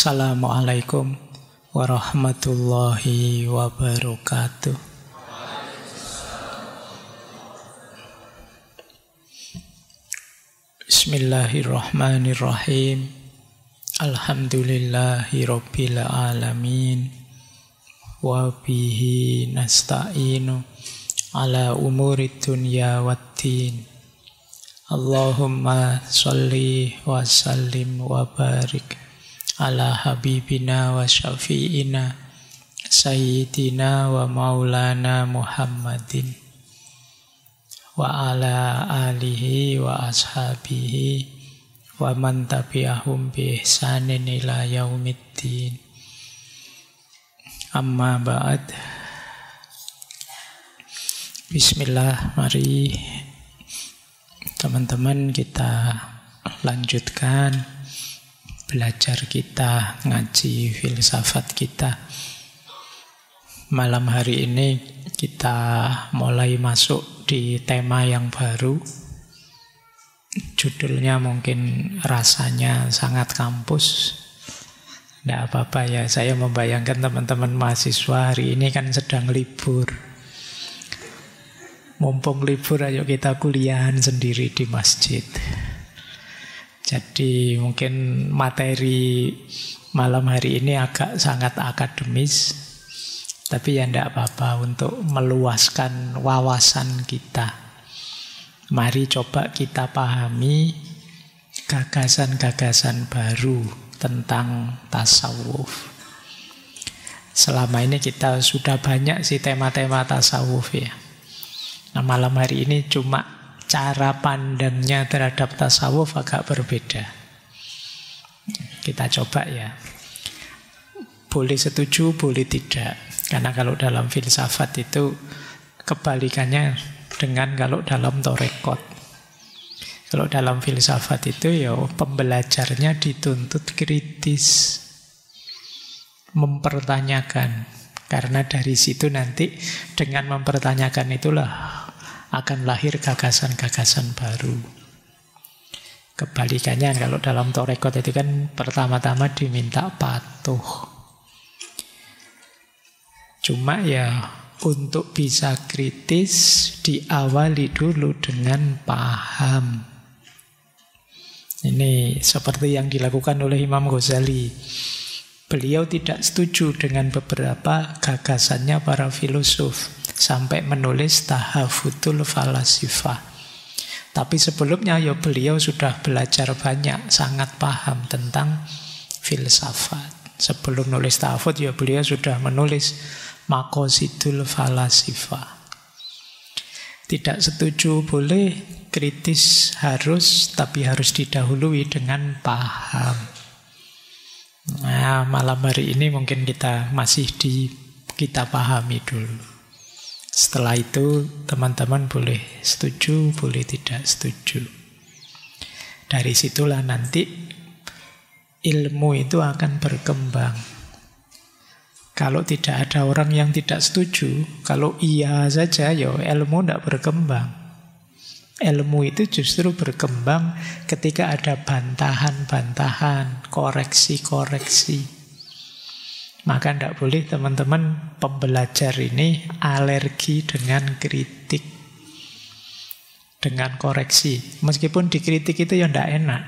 Assalamualaikum warahmatullahi wabarakatuh. Bismillahirrahmanirrahim. Alhamdulillahi rabbil alamin. Wa bihi nasta'inu ala umuri dunya waddin. Allahumma sholli wa sallim wa barik ala habibina wa syafi'ina sayyidina wa maulana Muhammadin wa ala alihi wa ashabihi wa man tabi'ahum bi ihsanin ila yaumiddin. Amma ba'd. Bismillah, mari teman-teman kita lanjutkan belajar kita, ngaji filsafat kita. Malam hari ini kita mulai masuk di tema yang baru. Judulnya mungkin rasanya sangat kampus. Tidak apa-apa ya, saya membayangkan teman-teman mahasiswa hari ini kan sedang libur. Mumpung libur, ayo kita kuliahan sendiri di masjid. Jadi mungkin materi malam hari ini agak sangat akademis, tapi ya tidak apa-apa untuk meluaskan wawasan kita. Mari coba kita pahami gagasan-gagasan baru tentang tasawuf. Selama ini kita sudah banyak sih tema-tema tasawuf ya. Nah, malam hari ini cuma cara pandangnya terhadap tasawuf agak berbeda. Kita coba ya. Boleh setuju, boleh tidak. Karena kalau dalam filsafat itu kebalikannya dengan kalau dalam torekot. Kalau dalam filsafat itu ya pembelajarnya dituntut kritis, mempertanyakan. Karena dari situ nanti dengan mempertanyakan itulah akan lahir gagasan-gagasan baru. Kebalikannya kalau dalam torekot itu kan pertama-tama diminta patuh. Cuma ya untuk bisa kritis diawali dulu dengan paham. Ini seperti yang dilakukan oleh Imam Ghazali. Beliau tidak setuju dengan beberapa gagasannya para filosof sampai menulis Tahafutul Falasifah. Tapi sebelumnya ya beliau sudah belajar banyak, sangat paham tentang filsafat. Sebelum nulis Tahafut ya beliau sudah menulis Maqasidul Falasifah. Tidak setuju boleh, kritis harus, tapi harus didahului dengan paham. Nah, malam hari ini mungkin kita masih kita pahami dulu. Setelah itu teman-teman boleh setuju, boleh tidak setuju. Dari situlah nanti ilmu itu akan berkembang. Kalau tidak ada orang yang tidak setuju, kalau iya saja ya ilmu tidak berkembang. Ilmu itu justru berkembang ketika ada bantahan-bantahan, koreksi-koreksi. Maka tidak boleh teman-teman pembelajar ini alergi dengan kritik, dengan koreksi. Meskipun dikritik itu ya tidak enak.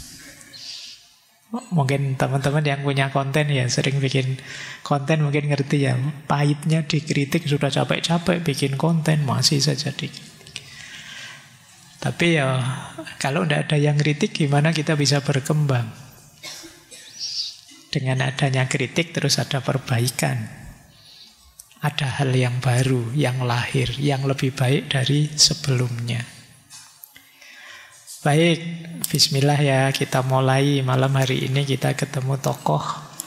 Mungkin teman-teman yang punya konten ya sering bikin konten mungkin ngerti ya. Pahitnya dikritik, sudah capek-capek bikin konten masih saja dikritik. Tapi ya kalau tidak ada yang kritik gimana kita bisa berkembang? Dengan adanya kritik terus ada perbaikan. Ada hal yang baru, yang lahir, yang lebih baik dari sebelumnya. Baik, bismillah ya, kita mulai. Malam hari ini kita ketemu tokoh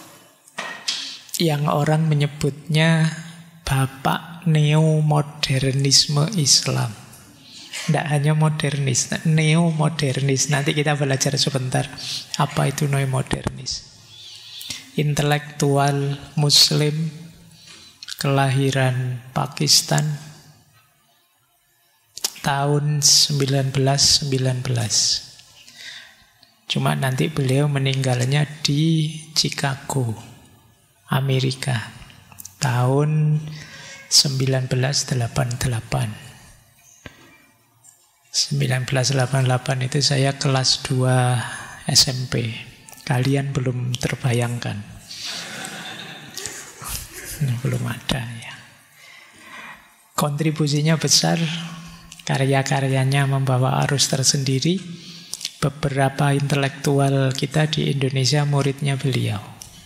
yang orang menyebutnya Bapak Neomodernisme Islam. Tidak hanya modernis, neomodernis. Nanti kita belajar sebentar apa itu neomodernis. Intelektual Muslim, kelahiran Pakistan, tahun 1919. Cuma nanti beliau meninggalnya di Chicago, Amerika, tahun 1988. 1988 itu saya kelas 2 SMP. Kalian belum terbayangkan. Belum ada ya. Kontribusinya besar, karya-karyanya membawa arus tersendiri. Beberapa intelektual kita di Indonesia muridnya beliau.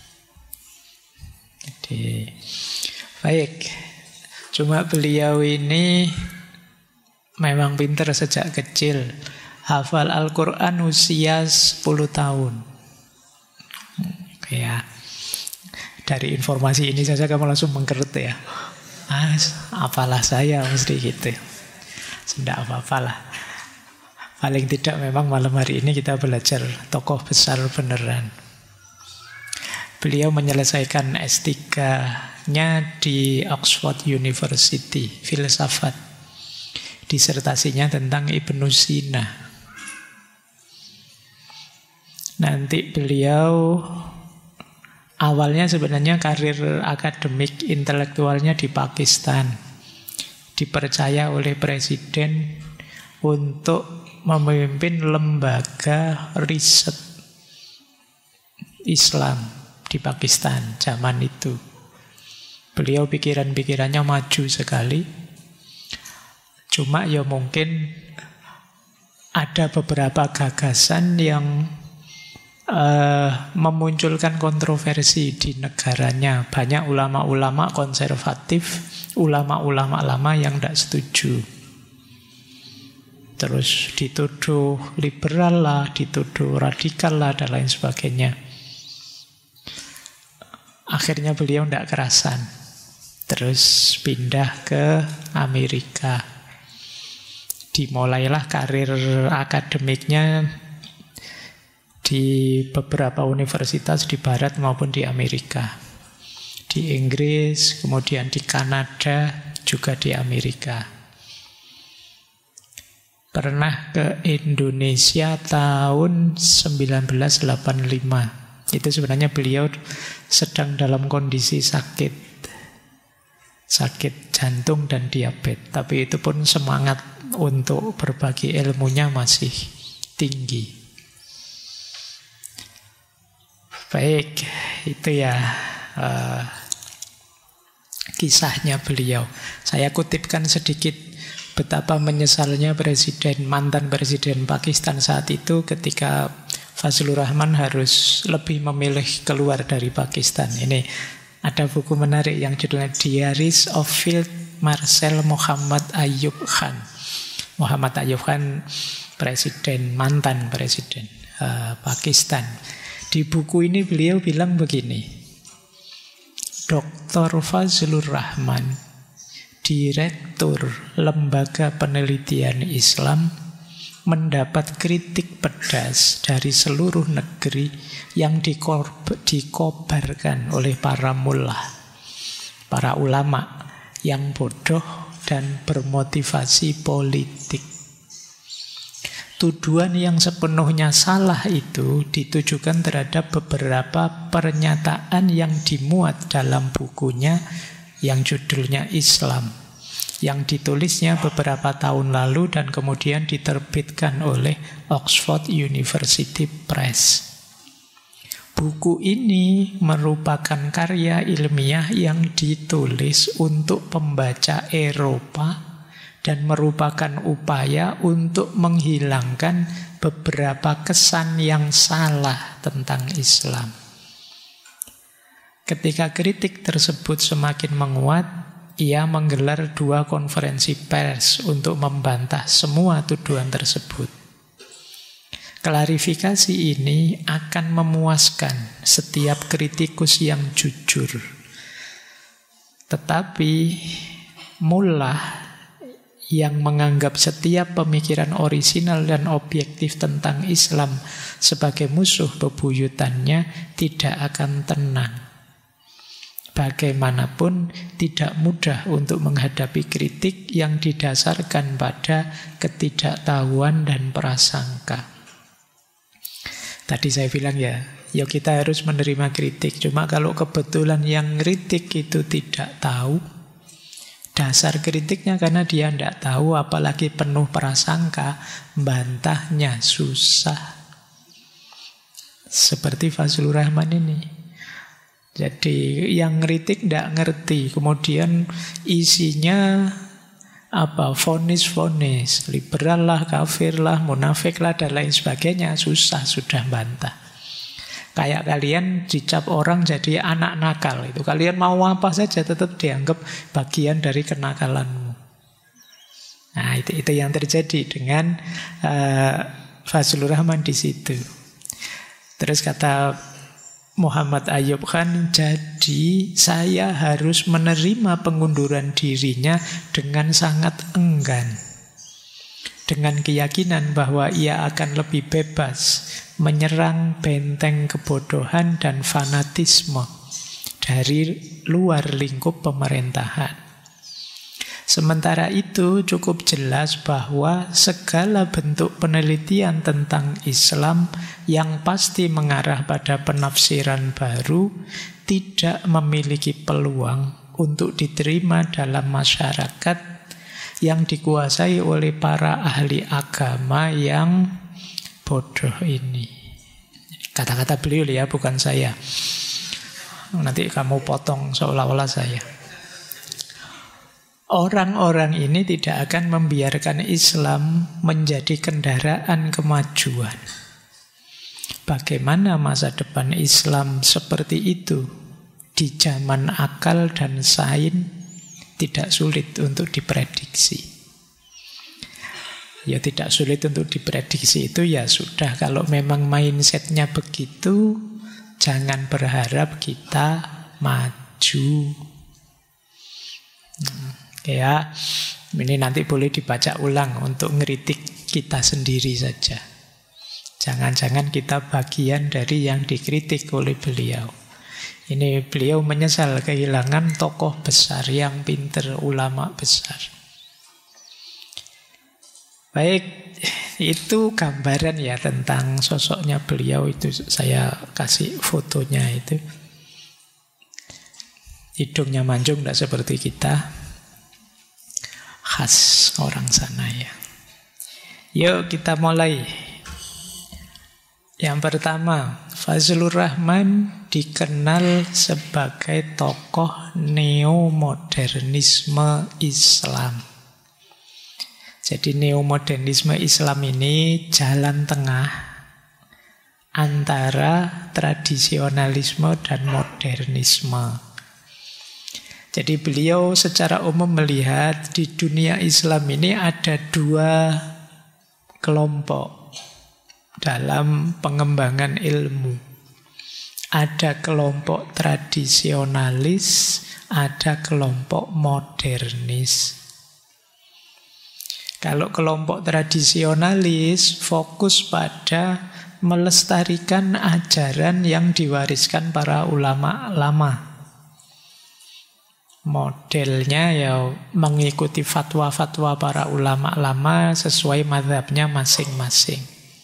Jadi, baik. Cuma beliau ini memang pintar sejak kecil. Hafal Al-Quran usia 10 tahun. Ya, dari informasi ini saja kamu langsung mengkerut ya. Apalah saya mesti gitu. Tidak apa-apalah. Paling tidak memang malam hari ini kita belajar tokoh besar beneran. Beliau menyelesaikan S3-nya di Oxford University, filsafat. Disertasinya tentang Ibnu Sina. Nanti beliau awalnya sebenarnya karir akademik intelektualnya di Pakistan. Dipercaya oleh presiden untuk memimpin lembaga riset Islam di Pakistan zaman itu. Beliau pikiran-pikirannya maju sekali. Cuma ya mungkin ada beberapa gagasan yang memunculkan kontroversi di negaranya. Banyak ulama-ulama konservatif, ulama-ulama lama yang tidak setuju. Terus dituduh liberal lah, dituduh radikal lah, dan lain sebagainya. Akhirnya beliau tidak kerasan. Terus pindah ke Amerika. Dimulailah karir akademiknya di beberapa universitas di Barat maupun di Amerika. Di Inggris, kemudian di Kanada, juga di Amerika. Pernah ke Indonesia tahun 1985. Itu sebenarnya beliau sedang dalam kondisi sakit jantung dan diabetes. Tapi itu pun semangat untuk berbagi ilmunya masih tinggi. Baik, itu ya kisahnya beliau. Saya kutipkan sedikit betapa menyesalnya mantan presiden Pakistan saat itu ketika Fazlur Rahman harus lebih memilih keluar dari Pakistan. Ini ada buku menarik yang judulnya Diaries of Field Marshal Muhammad Ayub Khan. Muhammad Ayub Khan mantan presiden Pakistan. Di buku ini beliau bilang begini, Dr. Fazlur Rahman, Direktur Lembaga Penelitian Islam, mendapat kritik pedas dari seluruh negeri yang dikobarkan oleh para mullah, para ulama yang bodoh dan bermotivasi politik. Tuduhan yang sepenuhnya salah itu ditujukan terhadap beberapa pernyataan yang dimuat dalam bukunya yang judulnya Islam, yang ditulisnya beberapa tahun lalu dan kemudian diterbitkan oleh Oxford University Press. Buku ini merupakan karya ilmiah yang ditulis untuk pembaca Eropa dan merupakan upaya untuk menghilangkan beberapa kesan yang salah tentang Islam. Ketika kritik tersebut semakin menguat, ia menggelar 2 konferensi pers untuk membantah semua tuduhan tersebut. Klarifikasi ini akan memuaskan setiap kritikus yang jujur. Tetapi mullah yang menganggap setiap pemikiran orisinal dan objektif tentang Islam sebagai musuh bebuyutannya tidak akan tenang. Bagaimanapun tidak mudah untuk menghadapi kritik yang didasarkan pada ketidaktahuan dan prasangka. Tadi saya bilang ya kita harus menerima kritik. Cuma kalau kebetulan yang kritik itu tidak tahu dasar kritiknya karena dia tidak tahu, apalagi penuh prasangka, bantahnya susah. Seperti Fazlur Rahman ini. Jadi yang kritik tidak ngerti, kemudian isinya vonis-vonis, liberal lah, kafir lah, munafik lah, dan lain sebagainya. Susah sudah bantah. Kayak kalian dicap orang jadi anak nakal, itu kalian mau apa saja tetap dianggap bagian dari kenakalanmu. Nah itu yang terjadi dengan Fazlur Rahman di situ. Terus kata Muhammad Ayub Khan, jadi saya harus menerima pengunduran dirinya dengan sangat enggan. Dengan keyakinan bahwa ia akan lebih bebas menyerang benteng kebodohan dan fanatisme dari luar lingkup pemerintahan. Sementara itu cukup jelas bahwa segala bentuk penelitian tentang Islam yang pasti mengarah pada penafsiran baru tidak memiliki peluang untuk diterima dalam masyarakat yang dikuasai oleh para ahli agama yang bodoh ini. Kata-kata beliau ya, bukan saya. Nanti kamu potong seolah-olah saya. Orang-orang ini tidak akan membiarkan Islam menjadi kendaraan kemajuan. Bagaimana masa depan Islam seperti itu di zaman akal dan sains tidak sulit untuk diprediksi. Ya tidak sulit untuk diprediksi itu ya sudah. Kalau memang mindsetnya begitu, jangan berharap kita maju. Ya, ini nanti boleh dibaca ulang untuk ngeritik kita sendiri saja. Jangan-jangan kita bagian dari yang dikritik oleh beliau. Ini beliau menyesal kehilangan tokoh besar yang pinter, ulama besar. Baik, itu gambaran ya tentang sosoknya beliau. Itu saya kasih fotonya itu. Hidungnya mancung, tidak seperti kita. Khas orang sana ya. Yuk kita mulai. Yang pertama, Fazlur Rahman dikenal sebagai tokoh neomodernisme Islam. Jadi neomodernisme Islam ini jalan tengah antara tradisionalisme dan modernisme. Jadi beliau secara umum melihat di dunia Islam ini ada dua kelompok dalam pengembangan ilmu. Ada kelompok tradisionalis, ada kelompok modernis. Kalau kelompok tradisionalis fokus pada melestarikan ajaran yang diwariskan para ulama lama. Modelnya ya mengikuti fatwa-fatwa para ulama lama sesuai mazhabnya masing-masing.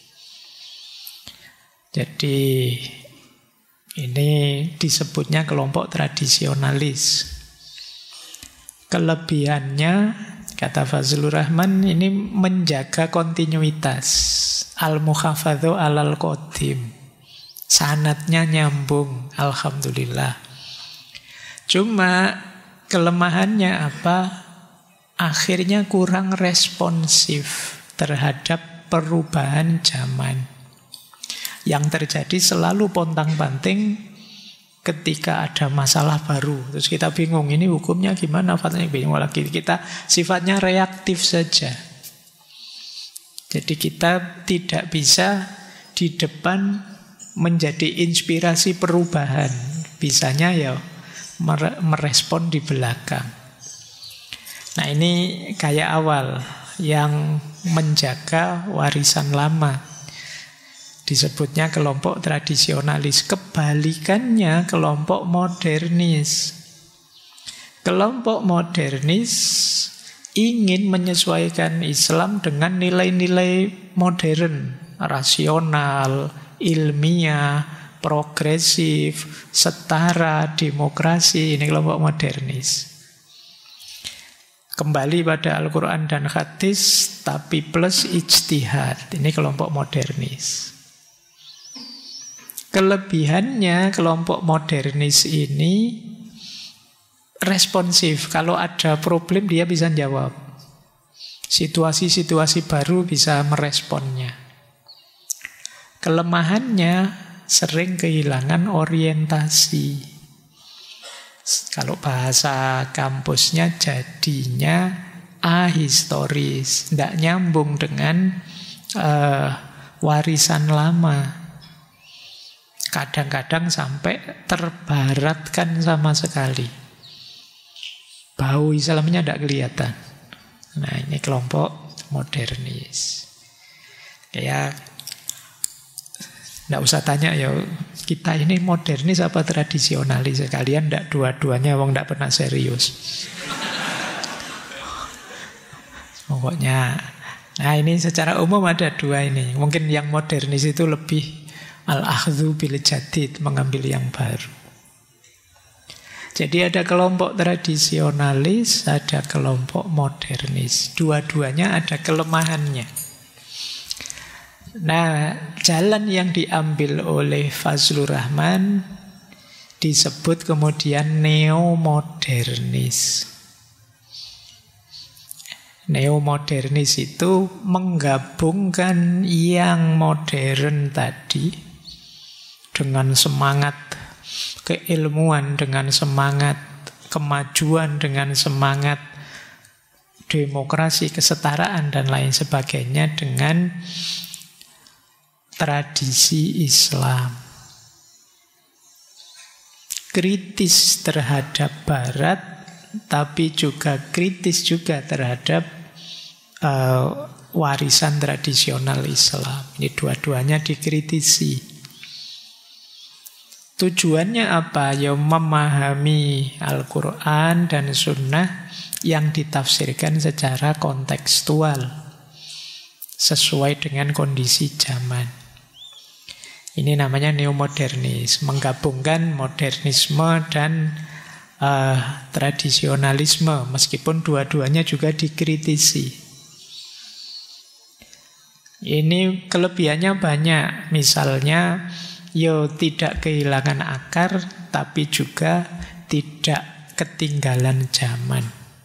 Jadi ini disebutnya kelompok tradisionalis. Kelebihannya, kata Fazlur Rahman, ini menjaga kontinuitas. Al-muhafadhu alal qadim. Sanadnya nyambung, alhamdulillah. Cuma kelemahannya apa? Akhirnya kurang responsif terhadap perubahan zaman. Yang terjadi selalu pontang-panting ketika ada masalah baru. Terus kita bingung, ini hukumnya gimana? Fatwanya bingung lagi. Kita sifatnya reaktif saja. Jadi kita tidak bisa di depan menjadi inspirasi perubahan. Bisanya ya merespon di belakang. Nah ini kayak awal yang menjaga warisan lama. Disebutnya kelompok tradisionalis. Kebalikannya kelompok modernis. Kelompok modernis ingin menyesuaikan Islam dengan nilai-nilai modern, rasional, ilmiah, progresif, setara, demokrasi. Ini kelompok modernis. Kembali pada Al-Quran dan hadis, tapi plus ijtihad. Ini kelompok modernis. Kelebihannya kelompok modernis ini responsif. Kalau ada problem dia bisa jawab. Situasi-situasi baru bisa meresponnya. Kelemahannya sering kehilangan orientasi. Kalau bahasa kampusnya jadinya ahistoris, tidak nyambung dengan warisan lama. Kadang-kadang sampai terbaratkan sama sekali. Bau Islamnya tidak kelihatan. Nah, ini kelompok modernis. Ya, tidak usah tanya ya, kita ini modernis apa tradisionalis? Kalian tidak dua-duanya, wong tidak pernah serius. Pokoknya, nah ini secara umum ada dua ini. Mungkin yang modernis itu lebih al-akhdhu bil jadid, mengambil yang baru. Jadi ada kelompok tradisionalis, ada kelompok modernis. Dua-duanya ada kelemahannya. Nah, jalan yang diambil oleh Fazlur Rahman disebut kemudian neomodernis. Neomodernis itu menggabungkan yang modern tadi dengan semangat keilmuan, dengan semangat kemajuan, dengan semangat demokrasi, kesetaraan, dan lain sebagainya dengan tradisi Islam. Kritis terhadap Barat, tapi juga kritis juga terhadap warisan tradisional Islam. Ini dua-duanya dikritisi. Tujuannya apa? Ya memahami Al-Quran dan Sunnah yang ditafsirkan secara kontekstual, sesuai dengan kondisi zaman. Ini namanya neomodernis, menggabungkan modernisme dan tradisionalisme, meskipun dua-duanya juga dikritisi. Ini kelebihannya banyak, misalnya tidak kehilangan akar, tapi juga tidak ketinggalan zaman.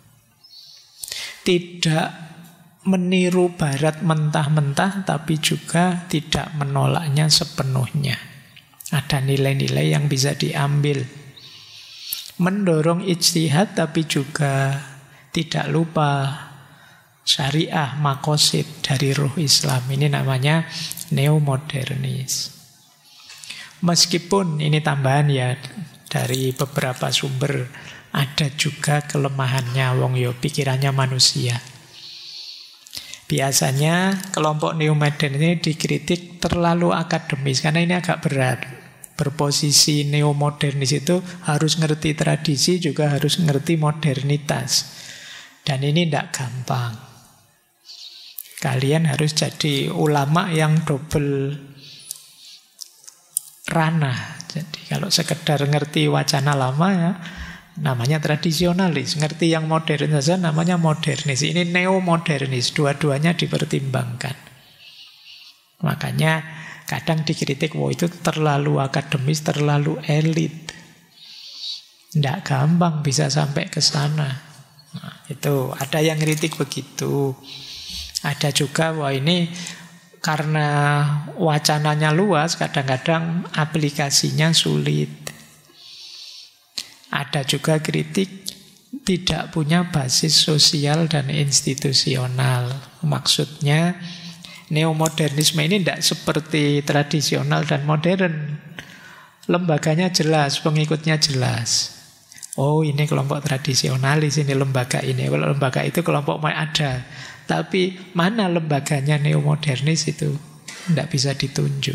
Tidak meniru Barat mentah-mentah, tapi juga tidak menolaknya sepenuhnya. Ada nilai-nilai yang bisa diambil. Mendorong ijtihad, tapi juga tidak lupa syariah, makosid dari ruh Islam. Ini namanya neomodernis. Meskipun ini tambahan ya dari beberapa sumber, ada juga kelemahannya. Wong yo pikirannya manusia. Biasanya kelompok neomodern ini dikritik terlalu akademis, karena ini agak berat. Berposisi neomodernis itu harus ngerti tradisi, juga harus ngerti modernitas. Dan ini tidak gampang. Kalian harus jadi ulama yang double ranah. Jadi kalau sekedar ngerti wacana lama ya namanya tradisionalis, ngerti yang modern saja namanya modernis. Ini neomodernis, dua-duanya dipertimbangkan. Makanya kadang dikritik, wah itu terlalu akademis, terlalu elit. Tidak gampang bisa sampai ke sana. Nah, itu ada yang kritik begitu. Ada juga, wah ini karena wacananya luas, kadang-kadang aplikasinya sulit. Ada juga kritik tidak punya basis sosial dan institusional. Maksudnya neomodernisme ini tidak seperti tradisional dan modern. Lembaganya jelas, pengikutnya jelas. Oh ini kelompok tradisionalis, ini lembaga ini. Kalau lembaga itu kelompok ada. Tapi mana lembaganya neomodernis itu tidak bisa ditunjuk.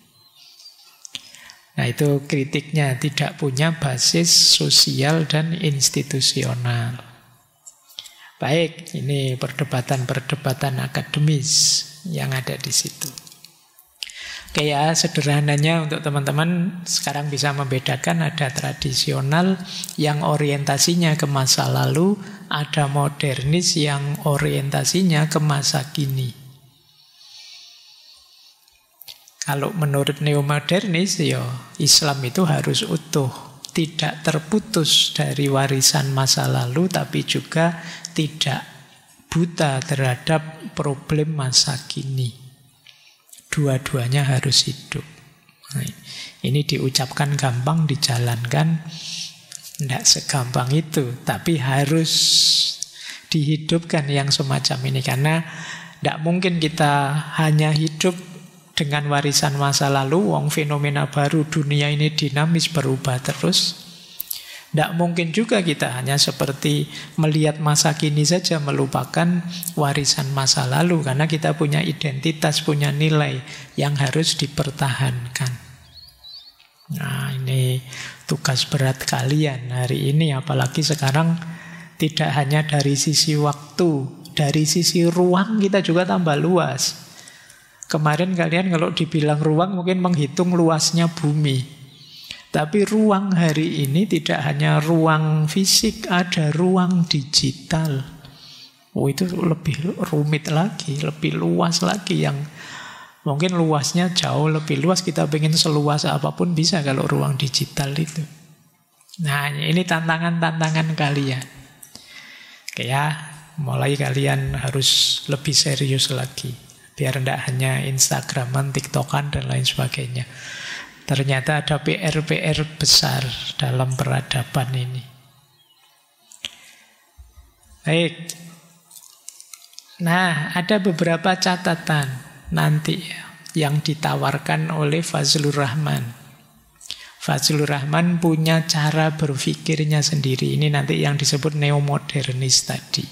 Nah itu kritiknya, tidak punya basis sosial dan institusional. Baik, ini perdebatan-perdebatan akademis yang ada di situ. Oke ya, sederhananya untuk teman-teman sekarang bisa membedakan ada tradisional yang orientasinya ke masa lalu, ada modernis yang orientasinya ke masa kini. Kalau menurut neomodernis, ya Islam itu harus utuh, tidak terputus dari warisan masa lalu, tapi juga tidak buta terhadap problem masa kini. Dua-duanya harus hidup. Nah, ini diucapkan gampang, dijalankan tidak segampang itu. Tapi harus dihidupkan yang semacam ini. Karena tidak mungkin kita hanya hidup dengan warisan masa lalu. Wong fenomena baru, dunia ini dinamis, berubah terus. Tidak mungkin juga kita hanya seperti melihat masa kini saja, melupakan warisan masa lalu. Karena kita punya identitas, punya nilai yang harus dipertahankan. Nah, ini tugas berat kalian hari ini. Apalagi sekarang tidak hanya dari sisi waktu, dari sisi ruang kita juga tambah luas. Kemarin kalian kalau dibilang ruang mungkin menghitung luasnya bumi. Tapi ruang hari ini tidak hanya ruang fisik, ada ruang digital. Oh, itu lebih rumit lagi, lebih luas lagi, yang mungkin luasnya jauh lebih luas. Kita pengen seluas apapun bisa kalau ruang digital itu. Nah, ini tantangan-tantangan kalian. Oke ya, mulai kalian harus lebih serius lagi. Biar tidak hanya Instagraman, TikTokan, dan lain sebagainya. Ternyata ada PR-PR besar dalam peradaban ini. Baik. Nah, ada beberapa catatan nanti yang ditawarkan oleh Fazlur Rahman. Fazlur Rahman punya cara berpikirnya sendiri. Ini nanti yang disebut neomodernis tadi.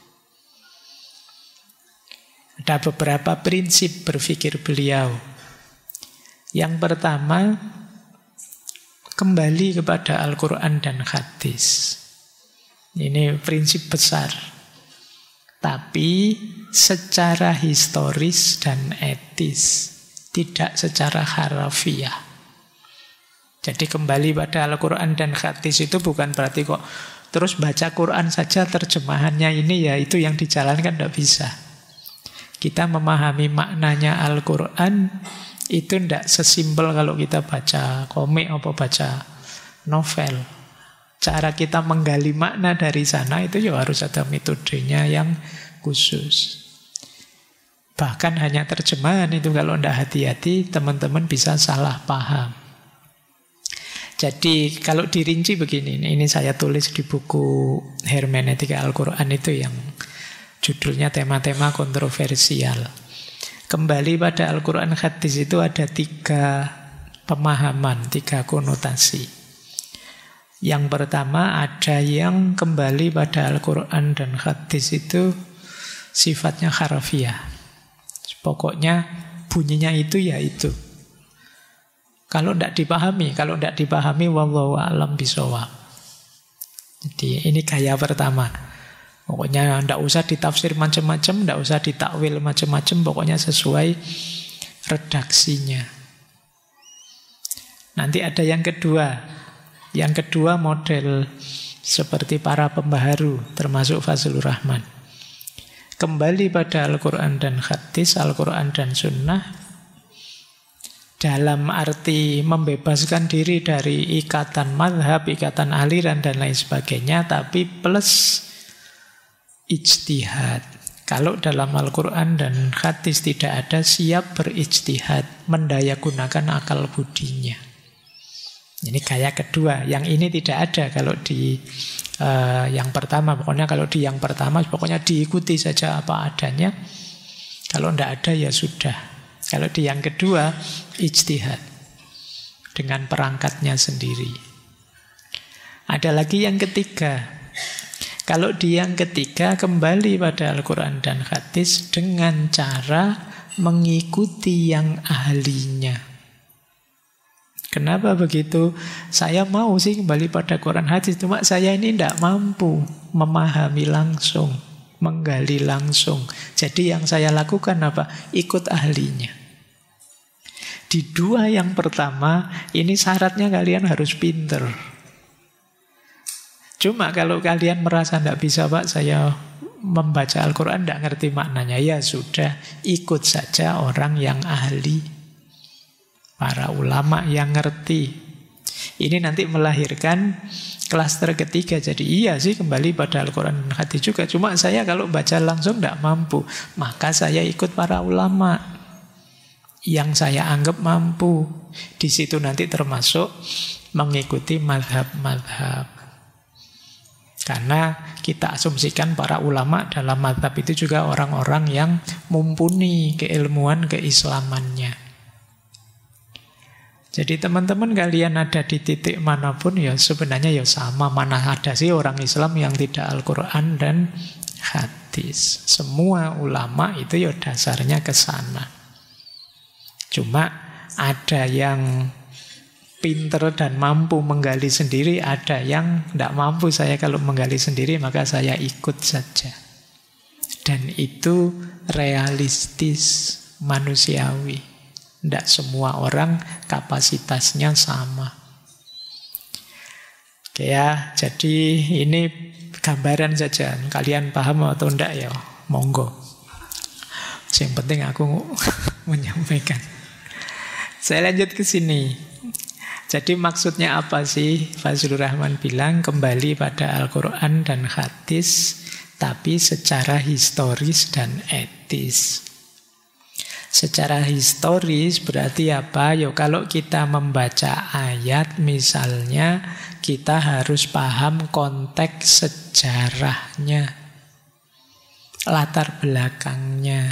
Ada beberapa prinsip berpikir beliau. Yang pertama, kembali kepada Al-Quran dan hadis. Ini prinsip besar. Tapi secara historis dan etis, tidak secara harafiah. Jadi kembali pada Al-Quran dan hadis itu bukan berarti kok terus baca Quran saja terjemahannya ini ya itu yang dijalankan, tidak bisa. Kita memahami maknanya Al-Quran itu tidak sesimpel kalau kita baca komik atau baca novel. Cara kita menggali makna dari sana itu juga harus ada metodenya yang khusus. Bahkan hanya terjemahan itu kalau tidak hati-hati, teman-teman bisa salah paham. Jadi kalau dirinci begini, ini saya tulis di buku Hermeneutika Al-Quran itu yang judulnya tema-tema kontroversial. Kembali pada Al-Quran hadis itu ada 3 pemahaman, 3 konotasi. Yang pertama ada yang kembali pada Al-Quran dan hadis itu sifatnya harafiah. Pokoknya bunyinya itu ya itu. Kalau tidak dipahami wallahu a'lam bishawab. Jadi ini gaya pertama. Pokoknya tidak usah ditafsir macam-macam, tidak usah ditakwil macam-macam, pokoknya sesuai redaksinya. Nanti ada yang kedua. Yang kedua model seperti para pembaharu, termasuk Fazlur Rahman. Kembali pada Al-Quran dan hadis, Al-Quran dan sunnah, dalam arti membebaskan diri dari ikatan madhab, ikatan aliran, dan lain sebagainya, tapi plus ijtihad. Kalau dalam Al-Quran dan hadis tidak ada, siap berijtihad, mendayagunakan akal budinya. Ini gaya kedua. Yang ini tidak ada kalau di yang pertama. Pokoknya kalau di yang pertama, pokoknya diikuti saja apa adanya. Kalau tidak ada ya sudah. Kalau di yang kedua, ijtihad dengan perangkatnya sendiri. Ada lagi yang ketiga. Kalau di yang ketiga kembali pada Al-Quran dan hadis dengan cara mengikuti yang ahlinya. Kenapa begitu? Saya mau sih kembali pada Quran hadis, cuma saya ini tidak mampu memahami langsung, menggali langsung. Jadi yang saya lakukan apa? Ikut ahlinya. Di dua yang pertama, ini syaratnya kalian harus pinter. Cuma kalau kalian merasa tidak bisa, Pak, saya membaca Al-Quran tidak ngerti maknanya, ya sudah, ikut saja orang yang ahli, para ulama yang ngerti. Ini nanti melahirkan klaster ketiga. Jadi iya sih, kembali pada Al-Quran dan hadis juga. Cuma saya kalau baca langsung tidak mampu, maka saya ikut para ulama yang saya anggap mampu. Di situ nanti termasuk mengikuti madhab-madhab. Karena kita asumsikan para ulama dalam madhab itu juga orang-orang yang mumpuni keilmuan keislamannya. Jadi teman-teman kalian ada di titik manapun ya sebenarnya ya sama. Mana ada sih orang Islam yang tidak Al-Quran dan hadis. Semua ulama itu ya dasarnya ke sana. Cuma ada yang pinter dan mampu menggali sendiri, ada yang tidak mampu. Saya kalau menggali sendiri maka saya ikut saja. Dan itu realistis, manusiawi. Tidak semua orang kapasitasnya sama. Oke ya, jadi ini gambaran saja. Kalian paham atau tidak ya, monggo. Yang penting aku menyampaikan. Saya lanjut ke sini. Jadi maksudnya apa sih? Fazlur Rahman bilang kembali pada Al-Quran dan hadis, tapi secara historis dan etis. Secara historis berarti apa? Yo, kalau kita membaca ayat misalnya, kita harus paham konteks sejarahnya, latar belakangnya.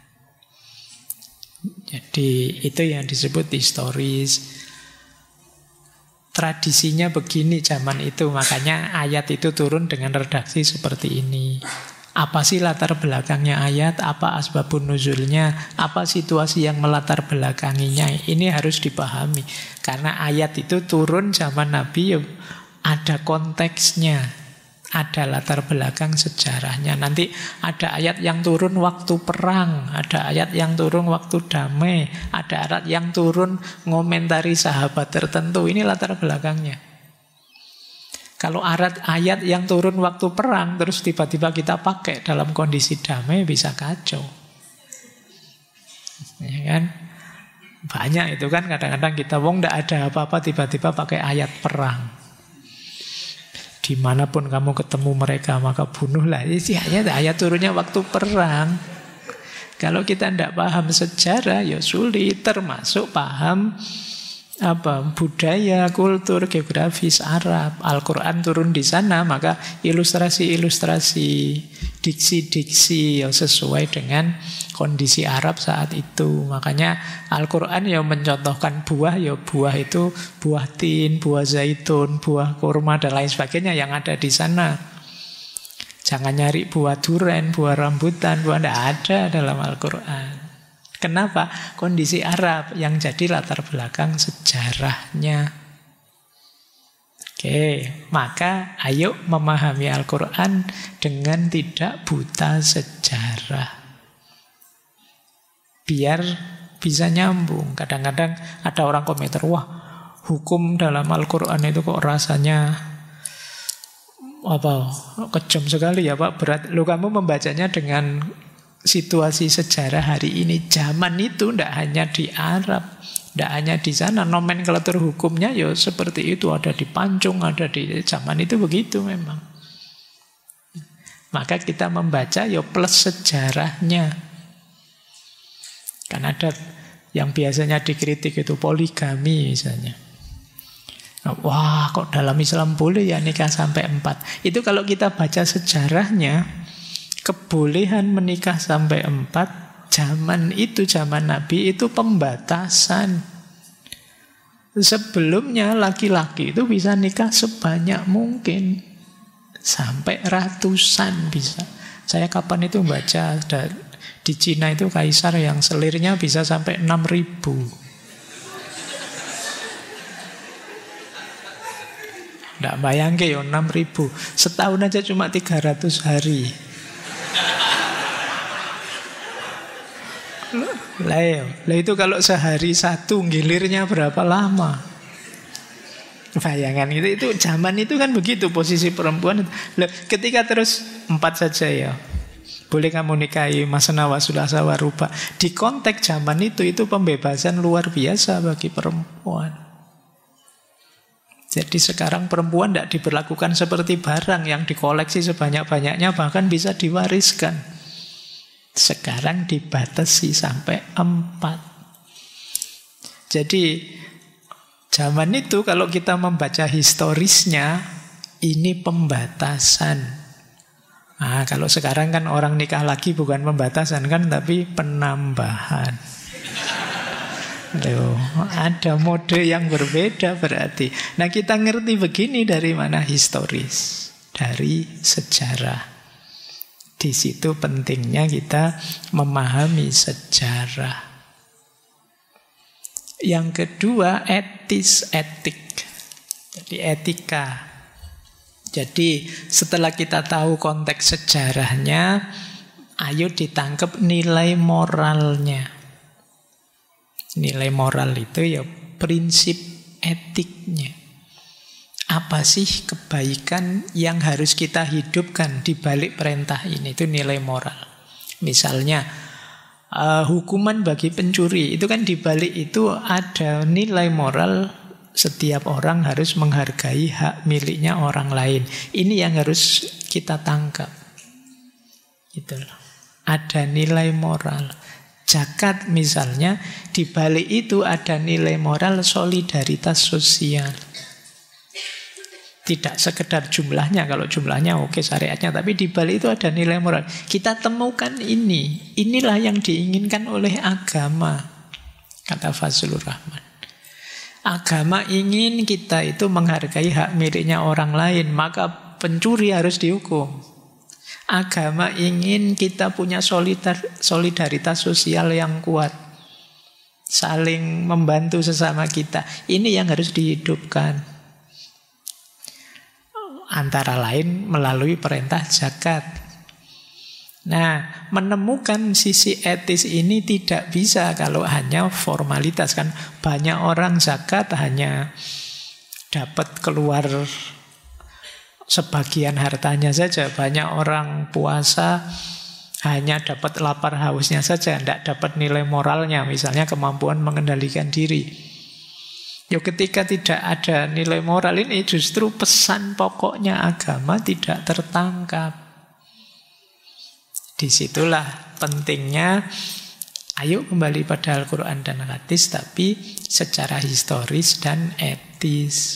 Jadi itu yang disebut historis. Tradisinya begini zaman itu, makanya ayat itu turun dengan redaksi seperti ini. Apa sih latar belakangnya ayat? Apa asbabun nuzulnya? Apa situasi yang melatar belakanginya? Ini harus dipahami. Karena ayat itu turun zaman Nabi, ada konteksnya. Ada latar belakang sejarahnya. Nanti ada ayat yang turun waktu perang, ada ayat yang turun waktu damai, ada ayat yang turun ngomentari sahabat tertentu. Ini latar belakangnya. Kalau ayat yang turun waktu perang terus tiba-tiba kita pakai dalam kondisi damai, bisa kacau. Ya kan? Banyak itu kan, kadang-kadang kita tidak ada apa-apa tiba-tiba pakai ayat perang. Dimanapun kamu ketemu mereka maka bunuhlah. Ini ayat turunnya waktu perang. Kalau kita tidak paham sejarah ya sulit, termasuk paham budaya, kultur, geografis Arab. Al-Quran turun di sana, maka ilustrasi-ilustrasi, diksi-diksi yang sesuai dengan kondisi Arab saat itu. Makanya Al-Quran ya mencontohkan buah, ya buah itu buah tin, buah zaitun, buah kurma dan lain sebagainya yang ada di sana. Jangan nyari buah duren, buah rambutan, buah tidak ada dalam Al-Quran. Kenapa? Kondisi Arab yang jadi latar belakang sejarahnya. Oke, maka ayo memahami Al-Quran dengan tidak buta sejarah. Biar bisa nyambung. Kadang-kadang ada orang komentar, wah hukum dalam Al-Quran itu kok rasanya kejam sekali ya Pak, berat. Loh, kamu membacanya dengan situasi sejarah hari ini. Zaman itu tidak hanya di Arab, tidak hanya di sana. Nomenklatur hukumnya ya seperti itu. Ada di Pancung, ada di zaman itu begitu memang. Maka kita membaca ya plus sejarahnya. Kan ada yang biasanya dikritik itu poligami misalnya. Wah, kok dalam Islam boleh ya nikah sampai 4. Itu kalau kita baca sejarahnya, kebolehan menikah sampai 4 zaman itu, zaman Nabi itu pembatasan. Sebelumnya laki-laki itu bisa nikah sebanyak mungkin, sampai ratusan bisa. Saya kapan itu baca di Cina itu kaisar yang selirnya bisa sampai 6.000. Nggak bayangke ya 6.000. Setahun aja cuma 300 hari. Lah itu kalau sehari satu gilirnya berapa lama? Bayangan itu zaman itu kan begitu posisi perempuan. Lah, ketika terus 4 saja ya, boleh kamu nikahi masna wa sulasa wa ruba. Di konteks zaman itu pembebasan luar biasa bagi perempuan. Jadi sekarang perempuan tidak diberlakukan seperti barang yang dikoleksi sebanyak-banyaknya, bahkan bisa diwariskan. Sekarang dibatasi sampai 4. Jadi zaman itu kalau kita membaca historisnya, ini pembatasan. Nah, kalau sekarang kan orang nikah lagi bukan pembatasan kan, tapi penambahan. Loh, ada mode yang berbeda berarti. Nah, kita ngerti begini dari mana? Historis, dari sejarah. Di situ pentingnya kita memahami sejarah. Yang kedua, etik. Jadi etika. Jadi setelah kita tahu konteks sejarahnya, ayo ditangkap nilai moralnya. Nilai moral itu ya prinsip etiknya. Apa sih kebaikan yang harus kita hidupkan di balik perintah ini? Itu nilai moral. Misalnya hukuman bagi pencuri, itu kan di balik itu ada nilai moral. Setiap orang harus menghargai hak miliknya orang lain. Ini yang harus kita tangkap. Gitu loh. Ada nilai moral. Zakat misalnya, di balik itu ada nilai moral solidaritas sosial. Tidak sekedar jumlahnya, kalau jumlahnya oke syariatnya, tapi di balik itu ada nilai moral. Kita temukan ini. Inilah yang diinginkan oleh agama, kata Fazlur Rahman. Agama ingin kita itu menghargai hak miliknya orang lain, maka pencuri harus dihukum. Agama ingin kita punya solidaritas sosial yang kuat, saling membantu sesama kita. Ini yang harus dihidupkan. Antara lain melalui perintah zakat. Nah, menemukan sisi etis ini tidak bisa kalau hanya formalitas kan. Banyak orang zakat hanya dapat keluar sebagian hartanya saja. Banyak orang puasa hanya dapat lapar hausnya saja, tidak dapat nilai moralnya, misalnya kemampuan mengendalikan diri. Ya, ketika tidak ada nilai moral ini, justru pesan pokoknya agama tidak tertangkap. Disitulah pentingnya, ayo kembali pada Al-Quran dan hadis, tapi secara historis dan etis.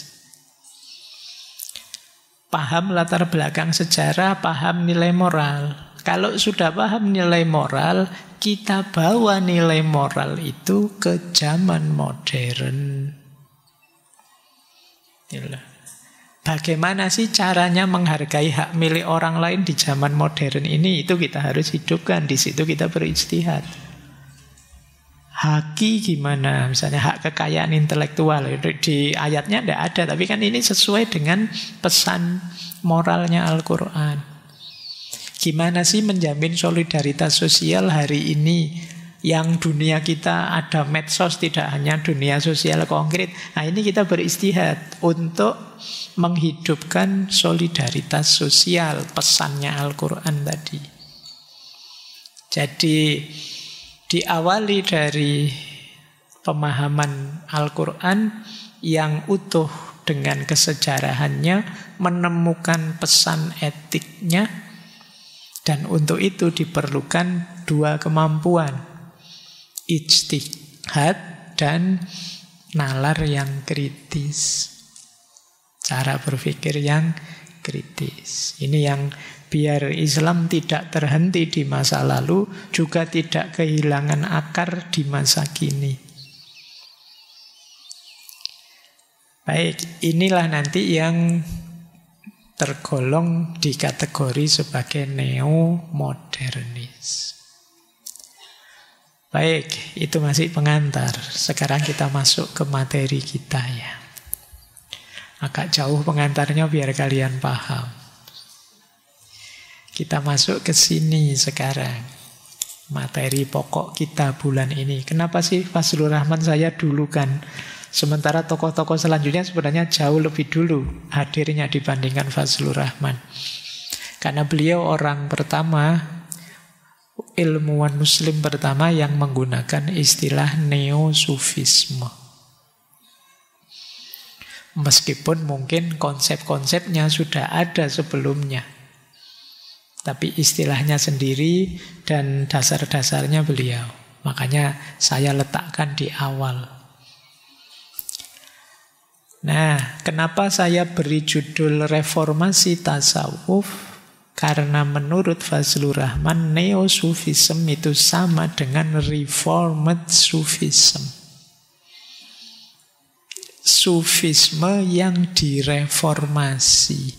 Paham latar belakang sejarah, paham nilai moral. Kalau sudah paham nilai moral, kita bawa nilai moral itu ke zaman modern. Bagaimana sih caranya menghargai hak milik orang lain di zaman modern ini? Itu kita harus hidupkan. Di situ kita beristihad. Haki gimana? Misalnya hak kekayaan intelektual. Di ayatnya tidak ada, tapi kan ini sesuai dengan pesan moralnya Al-Quran. Gimana sih menjamin solidaritas sosial hari ini? Yang dunia kita ada medsos, tidak hanya dunia sosial konkret. Nah, ini kita beristihad untuk menghidupkan solidaritas sosial, pesannya Al-Quran tadi. Jadi diawali dari pemahaman Al-Quran yang utuh dengan kesejarahannya, menemukan pesan etiknya, dan untuk itu diperlukan 2 kemampuan. Ijtihad dan nalar yang kritis. Cara berpikir yang kritis. Ini yang biar Islam tidak terhenti di masa lalu, juga tidak kehilangan akar di masa kini. Baik, inilah nanti yang tergolong di kategori sebagai neo-modernis. Baik, itu masih pengantar. Sekarang kita masuk ke materi kita ya. Agak jauh pengantarnya biar kalian paham. Kita masuk ke sini sekarang. Materi pokok kita bulan ini. Kenapa sih Fazlur Rahman saya dulukan? Sementara tokoh-tokoh selanjutnya sebenarnya jauh lebih dulu hadirnya dibandingkan Fazlur Rahman. Karena beliau orang pertama, ilmuwan muslim pertama yang menggunakan istilah neo-sufisme. Meskipun mungkin konsep-konsepnya sudah ada sebelumnya, tapi istilahnya sendiri dan dasar-dasarnya beliau. Makanya saya letakkan di awal. Nah, kenapa saya beri judul Reformasi Tasawuf? Karena menurut Fazlur Rahman, Neo-Sufism itu sama dengan Reformed Sufism. Sufisme yang direformasi.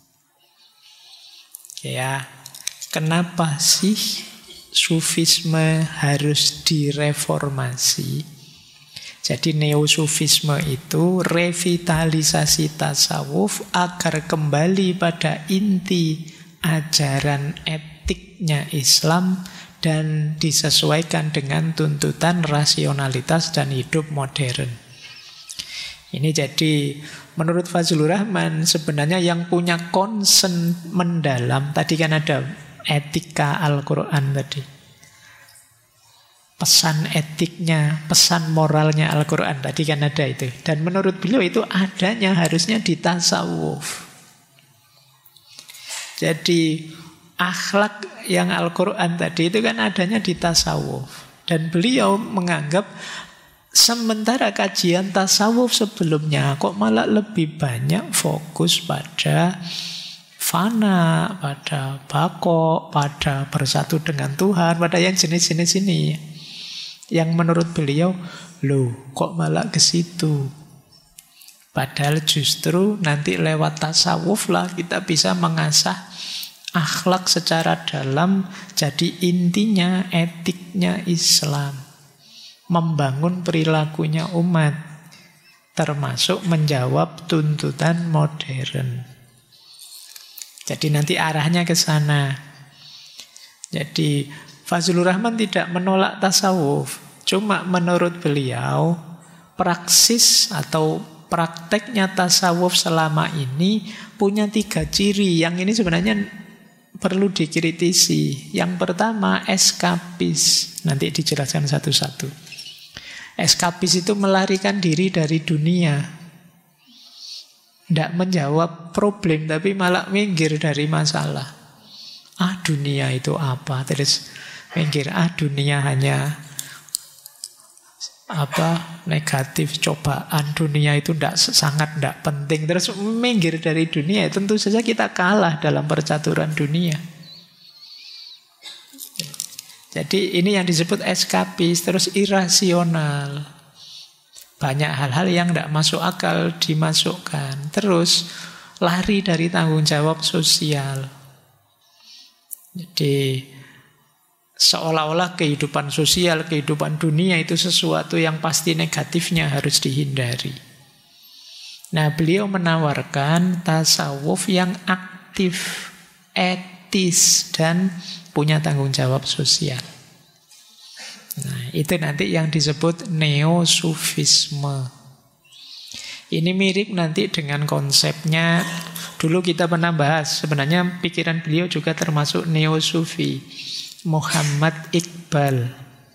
Ya, kenapa sih Sufisme harus direformasi? Jadi neo-sufisme itu revitalisasi tasawuf agar kembali pada inti ajaran etiknya Islam dan disesuaikan dengan tuntutan rasionalitas dan hidup modern. Ini jadi menurut Fazlur Rahman sebenarnya yang punya concern mendalam, tadi kan ada etika Al-Quran tadi. Pesan etiknya, pesan moralnya Al-Quran tadi kan ada itu. Dan menurut beliau itu adanya harusnya di tasawuf. Jadi akhlak yang Al-Quran tadi itu kan adanya di tasawuf. Dan beliau menganggap sementara kajian tasawuf sebelumnya kok malah lebih banyak fokus pada fana, pada bako, pada bersatu dengan Tuhan, pada yang jenis-jenis ini. Yang menurut beliau, loh kok malah ke situ? Padahal justru nanti lewat tasawuf lah kita bisa mengasah akhlak secara dalam. Jadi intinya etiknya Islam, membangun perilakunya umat, termasuk menjawab tuntutan modern. Jadi nanti arahnya ke sana. Jadi Fazlur Rahman tidak menolak tasawuf, cuma menurut beliau praksis atau prakteknya tasawuf selama ini punya 3 ciri. Yang ini sebenarnya perlu dikritisi. Yang pertama eskapis. Nanti dijelaskan satu-satu. Eskapis itu melarikan diri dari dunia. Tidak menjawab problem, tapi malah minggir dari masalah. Dunia itu apa? Terus minggir, dunia hanya negatif, cobaan. Dunia itu sangat tidak penting. Terus minggir dari dunia, tentu saja kita kalah dalam percaturan dunia. Jadi ini yang disebut eskapis. Terus irasional. Banyak hal-hal yang tidak masuk akal dimasukkan. Terus lari dari tanggung jawab sosial. Jadi seolah-olah kehidupan sosial, kehidupan dunia itu sesuatu yang pasti negatifnya harus dihindari. Nah, beliau menawarkan tasawuf yang aktif, etis, dan punya tanggung jawab sosial. Nah, itu nanti yang disebut neo-sufisme. Ini mirip nanti dengan konsepnya, dulu kita pernah bahas, sebenarnya pikiran beliau juga termasuk neo-sufi. Muhammad Iqbal.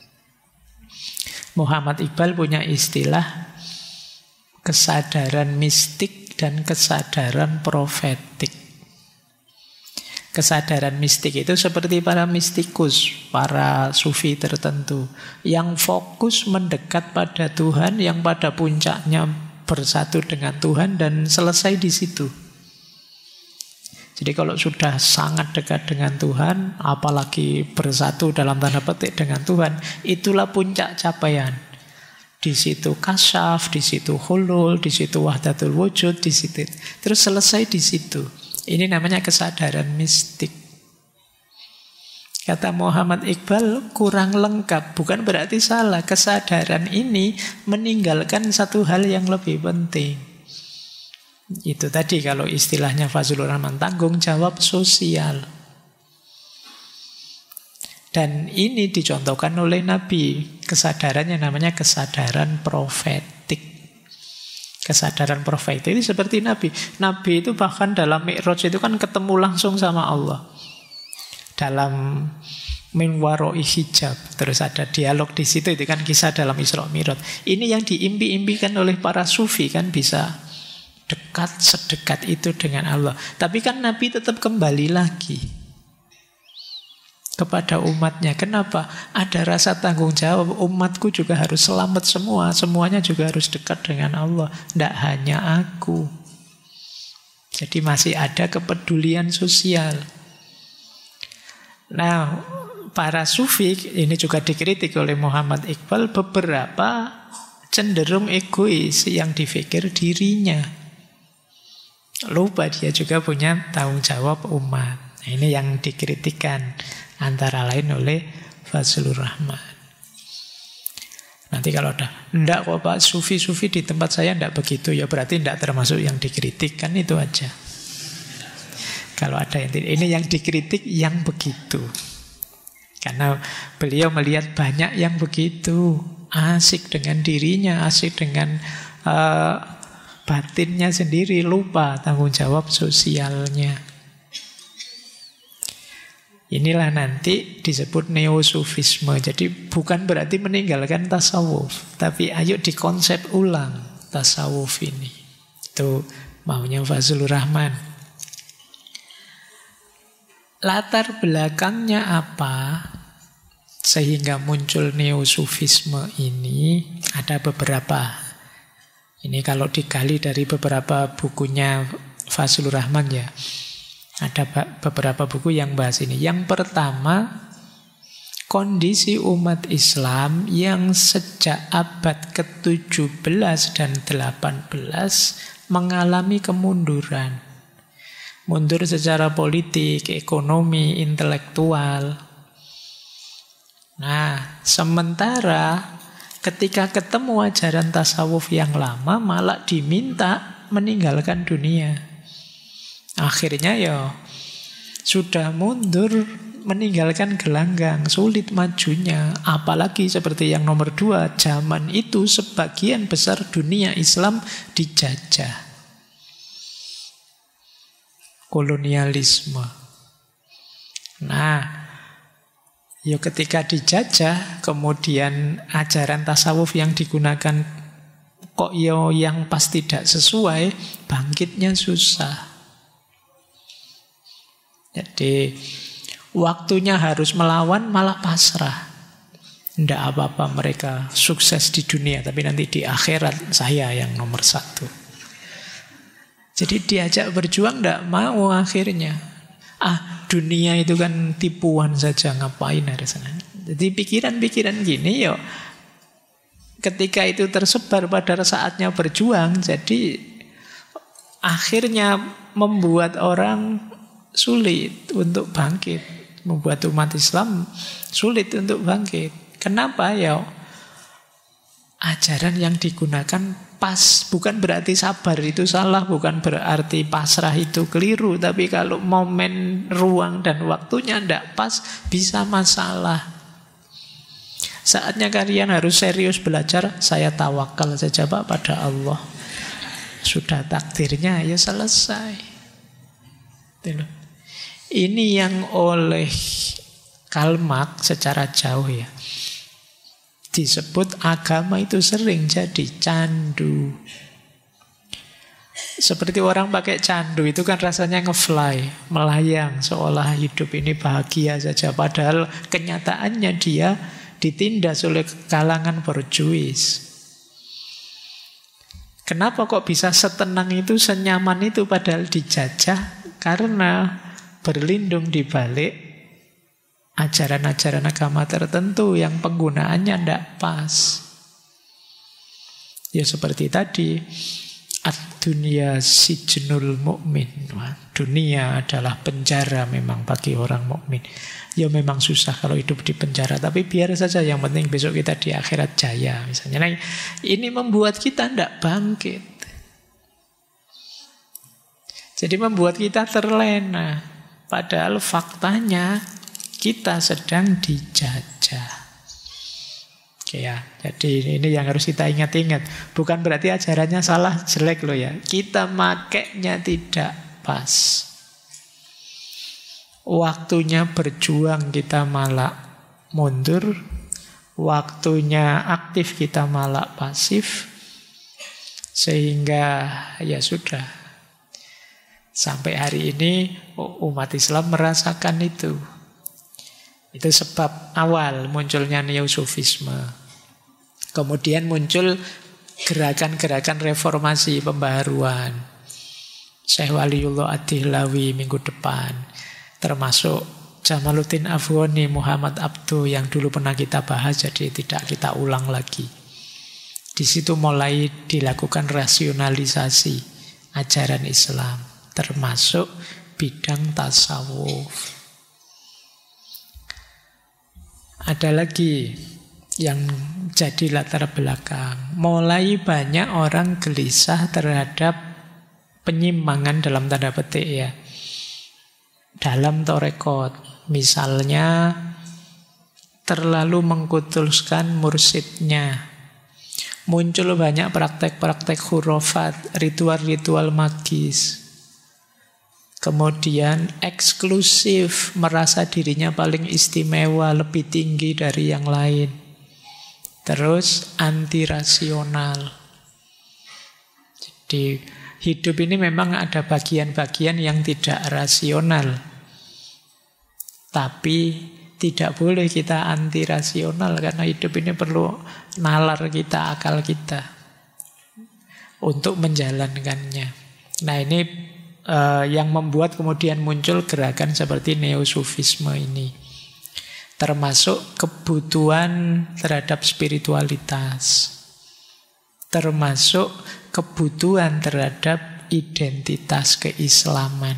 Muhammad Iqbal punya istilah kesadaran mistik dan kesadaran profetik. Kesadaran mistik itu seperti para mistikus, para sufi tertentu yang fokus mendekat pada Tuhan, yang pada puncaknya bersatu dengan Tuhan dan selesai di situ. Jadi kalau sudah sangat dekat dengan Tuhan, apalagi bersatu dalam tanda petik dengan Tuhan, itulah puncak capaian. Di situ kasyaf, di situ hulul, di situ wahdatul wujud, di situ. Terus selesai di situ. Ini namanya kesadaran mistik. Kata Muhammad Iqbal, kurang lengkap. Bukan berarti salah. Kesadaran ini meninggalkan satu hal yang lebih penting. Itu tadi kalau istilahnya Fazlur Rahman, tanggung jawab sosial. Dan ini dicontohkan oleh Nabi. Kesadarannya namanya kesadaran profetik. Kesadaran profetik ini seperti Nabi. Nabi itu bahkan dalam Mi'raj itu kan ketemu langsung sama Allah. Dalam min waroi hijab. Terus ada dialog di situ, itu kan kisah dalam Isra Mi'raj. Ini yang diimpi-impikan oleh para sufi kan, bisa dekat sedekat itu dengan Allah. Tapi kan Nabi tetap kembali lagi kepada umatnya. Kenapa? Ada rasa tanggung jawab. Umatku juga harus selamat semua. Semuanya juga harus dekat dengan Allah. Tidak hanya aku. Jadi masih ada kepedulian sosial. Nah, para sufi ini juga dikritik oleh Muhammad Iqbal. Beberapa cenderung egois yang dipikir dirinya. Lupa dia juga punya tanggung jawab umat. Nah, ini yang dikritikkan antara lain oleh Fazlur Rahman. Nanti kalau ada, enggak kok Pak, sufi-sufi di tempat saya enggak begitu, ya berarti enggak termasuk yang dikritik, kan itu aja. Kalau ada yang ini yang dikritik yang begitu. Karena beliau melihat banyak yang begitu, asik dengan dirinya, asik dengan batinnya sendiri, lupa tanggung jawab sosialnya. Inilah nanti disebut neosufisme. Jadi bukan berarti meninggalkan tasawuf, tapi ayo dikonsep ulang tasawuf ini. Itu maunya Fazlur Rahman. Latar belakangnya apa sehingga muncul neosufisme ini? Ada beberapa. Ini kalau digali dari beberapa bukunya Fazlur Rahman ya. Ada beberapa buku yang bahas ini. Yang pertama, kondisi umat Islam yang sejak abad ke-17 dan 18 mengalami kemunduran. Mundur secara politik, ekonomi, intelektual. Nah, sementara ketika ketemu ajaran tasawuf yang lama, malah diminta meninggalkan dunia. Akhirnya ya sudah mundur, meninggalkan gelanggang, sulit majunya. Apalagi seperti yang nomor 2, zaman itu sebagian besar dunia Islam dijajah. Kolonialisme. Nah, ya ketika dijajah, kemudian ajaran tasawuf yang digunakan kok yo yang pas tidak sesuai, bangkitnya susah. Jadi waktunya harus melawan malah pasrah. Tidak apa-apa mereka sukses di dunia, tapi nanti di akhirat saya yang nomor 1. Jadi diajak berjuang tidak mau akhirnya. Dunia itu kan tipuan saja, ngapain harusnya. Jadi pikiran-pikiran gini yo, ketika itu tersebar pada saatnya berjuang, jadi akhirnya membuat orang sulit untuk bangkit, membuat umat Islam sulit untuk bangkit. Kenapa ya? Ajaran yang digunakan pas, bukan berarti sabar itu salah, bukan berarti pasrah itu keliru, tapi kalau momen, ruang dan waktunya tidak pas, bisa masalah. Saatnya kalian harus serius belajar, saya tawakal saja Pak pada Allah. Sudah takdirnya ya selesai. Ini yang oleh Karl Marx secara jauh ya disebut agama itu sering jadi candu. Seperti orang pakai candu itu kan rasanya ngefly, melayang, seolah hidup ini bahagia saja. Padahal kenyataannya dia ditindas oleh kalangan borjuis. Kenapa kok bisa setenang itu, senyaman itu padahal dijajah? Karena berlindung di balik ajaran-ajaran agama tertentu yang penggunaannya tidak pas. Ya seperti tadi, ad-dunya sijnul mu'min. Dunia adalah penjara memang bagi orang mukmin. Ya memang susah kalau hidup di penjara, tapi biar saja, yang penting besok kita di akhirat jaya misalnya. Nah, ini membuat kita tidak bangkit. Jadi membuat kita terlena. Padahal faktanya kita sedang dijajah. Oke ya, jadi ini yang harus kita ingat-ingat. Bukan berarti ajarannya salah, jelek loh ya. Kita makainya tidak pas. Waktunya berjuang kita malah mundur. Waktunya aktif kita malah pasif. Sehingga ya sudah. Sampai hari ini umat Islam merasakan itu. Itu sebab awal munculnya neo-sufisme. Kemudian muncul gerakan-gerakan reformasi, pembaharuan. Syekh Waliullah Ad-Dihlawi minggu depan. Termasuk Jamaluddin Afghani, Muhammad Abduh yang dulu pernah kita bahas, jadi tidak kita ulang lagi. Di situ mulai dilakukan rasionalisasi ajaran Islam, termasuk bidang tasawuf. Ada lagi yang jadi latar belakang. Mulai banyak orang gelisah terhadap penyimpangan dalam tanda petik ya. Dalam torekot. Misalnya terlalu mengkuduskan mursyidnya. Muncul banyak praktek-praktek khurafat, ritual-ritual magis. Kemudian eksklusif, merasa dirinya paling istimewa, lebih tinggi dari yang lain. Terus anti rasional. Jadi hidup ini memang ada bagian-bagian yang tidak rasional. Tapi tidak boleh kita anti rasional, karena hidup ini perlu nalar kita, akal kita untuk menjalankannya. Nah ini yang membuat kemudian muncul gerakan seperti neo-sufisme ini. Termasuk kebutuhan terhadap spiritualitas. Termasuk kebutuhan terhadap identitas keislaman.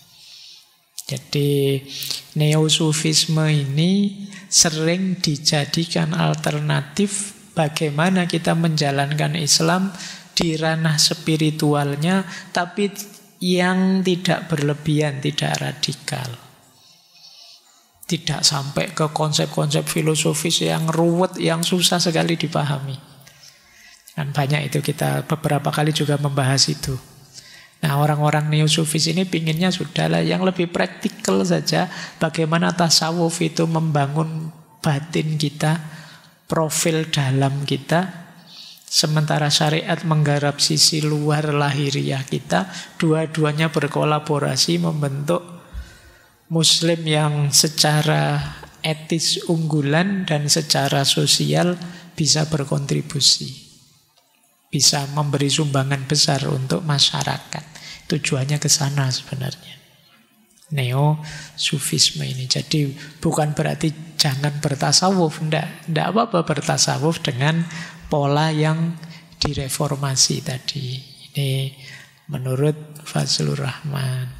Jadi neo-sufisme ini sering dijadikan alternatif bagaimana kita menjalankan Islam di ranah spiritualnya, tapi yang tidak berlebihan, tidak radikal. Tidak sampai ke konsep-konsep filosofis yang ruwet, yang susah sekali dipahami. Dan banyak itu, kita beberapa kali juga membahas itu. Nah orang-orang neo-sufis ini pinginnya sudahlah yang lebih praktikal saja. Bagaimana tasawuf itu membangun batin kita, profil dalam kita. Sementara syariat menggarap sisi luar lahiriah kita. Dua-duanya berkolaborasi membentuk Muslim yang secara etis unggulan dan secara sosial bisa berkontribusi, bisa memberi sumbangan besar untuk masyarakat. Tujuannya ke sana sebenarnya. Neo-sufisme ini. Jadi bukan berarti jangan bertasawuf. Tidak apa-apa bertasawuf dengan pola yang direformasi tadi. Ini menurut Fazlur Rahman.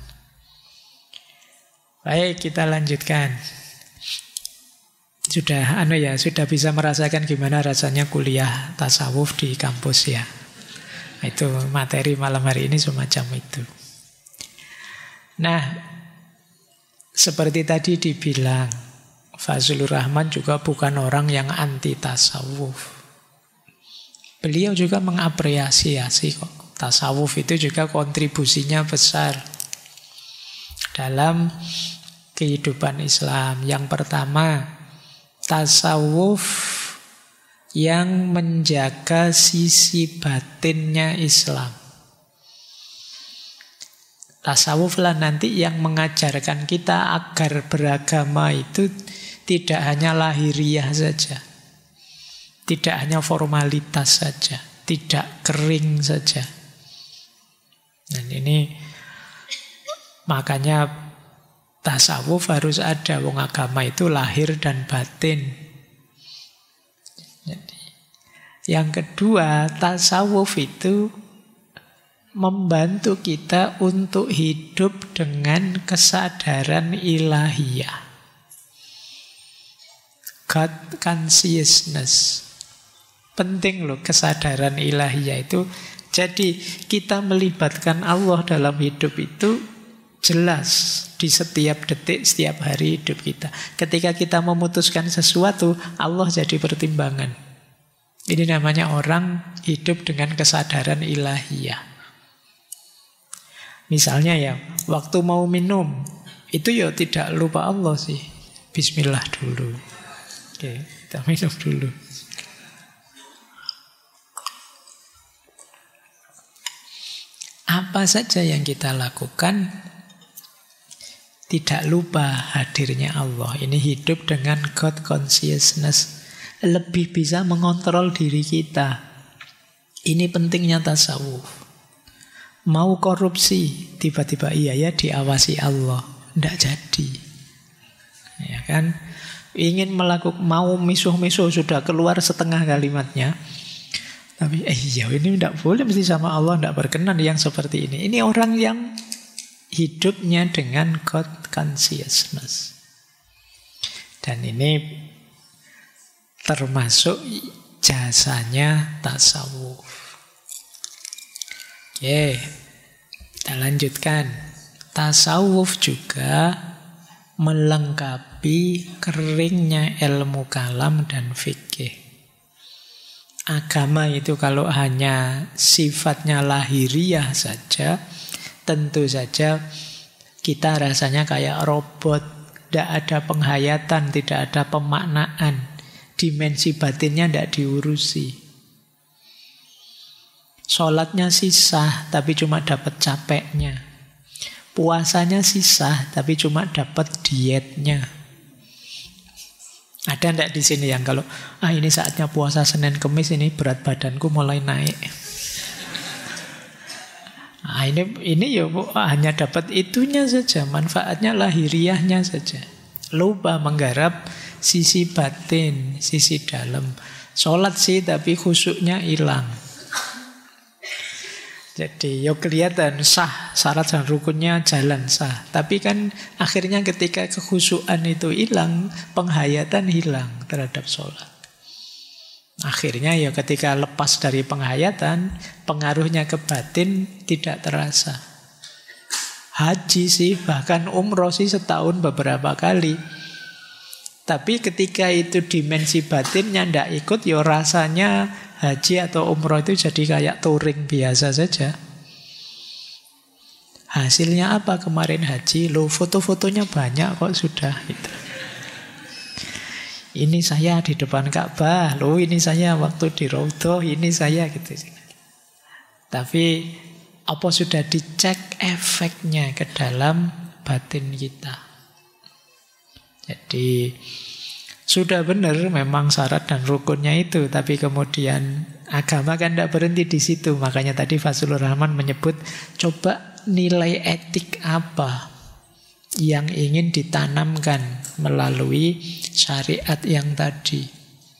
Baik, kita lanjutkan. Sudah bisa merasakan gimana rasanya kuliah tasawuf di kampus ya. Itu materi malam hari ini semacam itu. Nah, seperti tadi dibilang, Fazlur Rahman juga bukan orang yang anti tasawuf. Beliau juga mengapresiasi kok. Tasawuf itu juga kontribusinya besar dalam kehidupan Islam. Yang pertama, tasawuf yang menjaga sisi batinnya Islam. Tasawuf lah nanti yang mengajarkan kita agar beragama itu tidak hanya lahiriah saja. Tidak hanya formalitas saja, tidak kering saja. Dan ini makanya tasawuf harus ada. Wong agama itu lahir dan batin. Jadi, yang kedua, tasawuf itu membantu kita untuk hidup dengan kesadaran ilahiyah. God consciousness. Penting loh kesadaran ilahiyah itu. Jadi kita melibatkan Allah dalam hidup itu jelas di setiap detik, setiap hari hidup kita. Ketika kita memutuskan sesuatu, Allah jadi pertimbangan. Ini namanya orang hidup dengan kesadaran ilahiyah. Misalnya ya, waktu mau minum, itu ya tidak lupa Allah sih. Bismillah dulu. Oke, kita minum dulu. Apa saja yang kita lakukan, tidak lupa hadirnya Allah. Ini hidup dengan God consciousness. Lebih bisa mengontrol diri kita. Ini pentingnya tasawuf. Mau korupsi, tiba-tiba iya ya diawasi Allah. Tidak jadi. Ya kan? Ingin melakukan, mau misuh-misuh, sudah keluar setengah kalimatnya. Tapi iya ini tidak boleh, mesti sama Allah tidak berkenan yang seperti ini. Ini orang yang hidupnya dengan God consciousness. Dan ini termasuk jasanya tasawuf. Oke, kita lanjutkan. Tasawuf juga melengkapi keringnya ilmu kalam dan fikih. Agama itu kalau hanya sifatnya lahiriah saja, tentu saja kita rasanya kayak robot. Tidak ada penghayatan, tidak ada pemaknaan. Dimensi batinnya tidak diurusi. Sholatnya sisah, tapi cuma dapat capeknya. Puasanya sisah, tapi cuma dapat dietnya. Ada enggak di sini yang kalau ini saatnya puasa Senin Kemis, ini berat badanku mulai naik. Ini ya hanya dapat itunya saja, manfaatnya lahiriahnya saja. Lupa menggarap sisi batin, sisi dalam. Sholat sih tapi khusyuknya hilang. Jadi ya kelihatan sah, syarat dan rukunnya jalan sah. Tapi kan akhirnya ketika kekhusyukan itu hilang, penghayatan hilang terhadap sholat. Akhirnya ya ketika lepas dari penghayatan, pengaruhnya ke batin tidak terasa. Haji sih, bahkan umroh sih setahun beberapa kali. Tapi ketika itu dimensi batinnya tidak ikut, ya rasanya haji atau umroh itu jadi kayak touring biasa saja. Hasilnya apa kemarin haji? Loh, foto-fotonya banyak kok sudah gitu. Ini saya di depan Ka'bah, loh ini saya waktu di Raudhah, ini saya gitu. Tapi apa sudah dicek efeknya ke dalam batin kita? Jadi sudah benar memang syarat dan rukunnya itu, tapi kemudian agama kan tidak berhenti di situ. Makanya tadi Fazlur Rahman menyebut, coba nilai etik apa yang ingin ditanamkan melalui syariat yang tadi.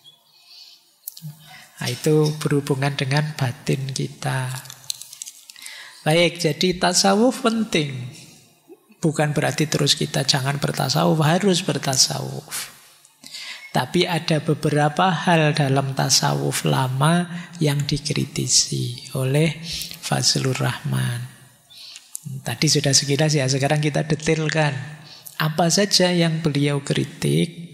Nah, itu berhubungan dengan batin kita. Baik, jadi tasawuf penting. Bukan berarti terus kita jangan bertasawuf, harus bertasawuf. Tapi ada beberapa hal dalam tasawuf lama yang dikritisi oleh Fazlur Rahman. Tadi sudah sekilas ya, sekarang kita detailkan. Apa saja yang beliau kritik?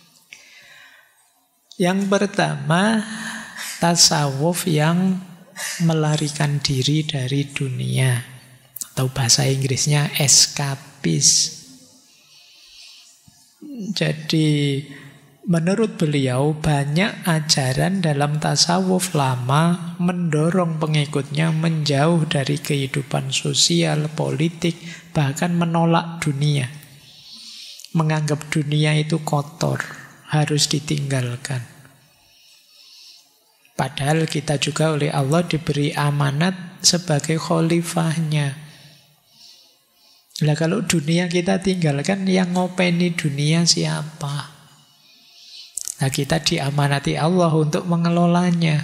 Yang pertama, tasawuf yang melarikan diri dari dunia. Atau bahasa Inggrisnya eskapis. Jadi menurut beliau banyak ajaran dalam tasawuf lama mendorong pengikutnya menjauh dari kehidupan sosial, politik, bahkan menolak dunia. Menganggap dunia itu kotor, harus ditinggalkan. Padahal kita juga oleh Allah diberi amanat sebagai khalifahnya. Lah kalau dunia kita tinggalkan, yang ngopeni dunia siapa? Nah kita diamanati Allah untuk mengelolanya.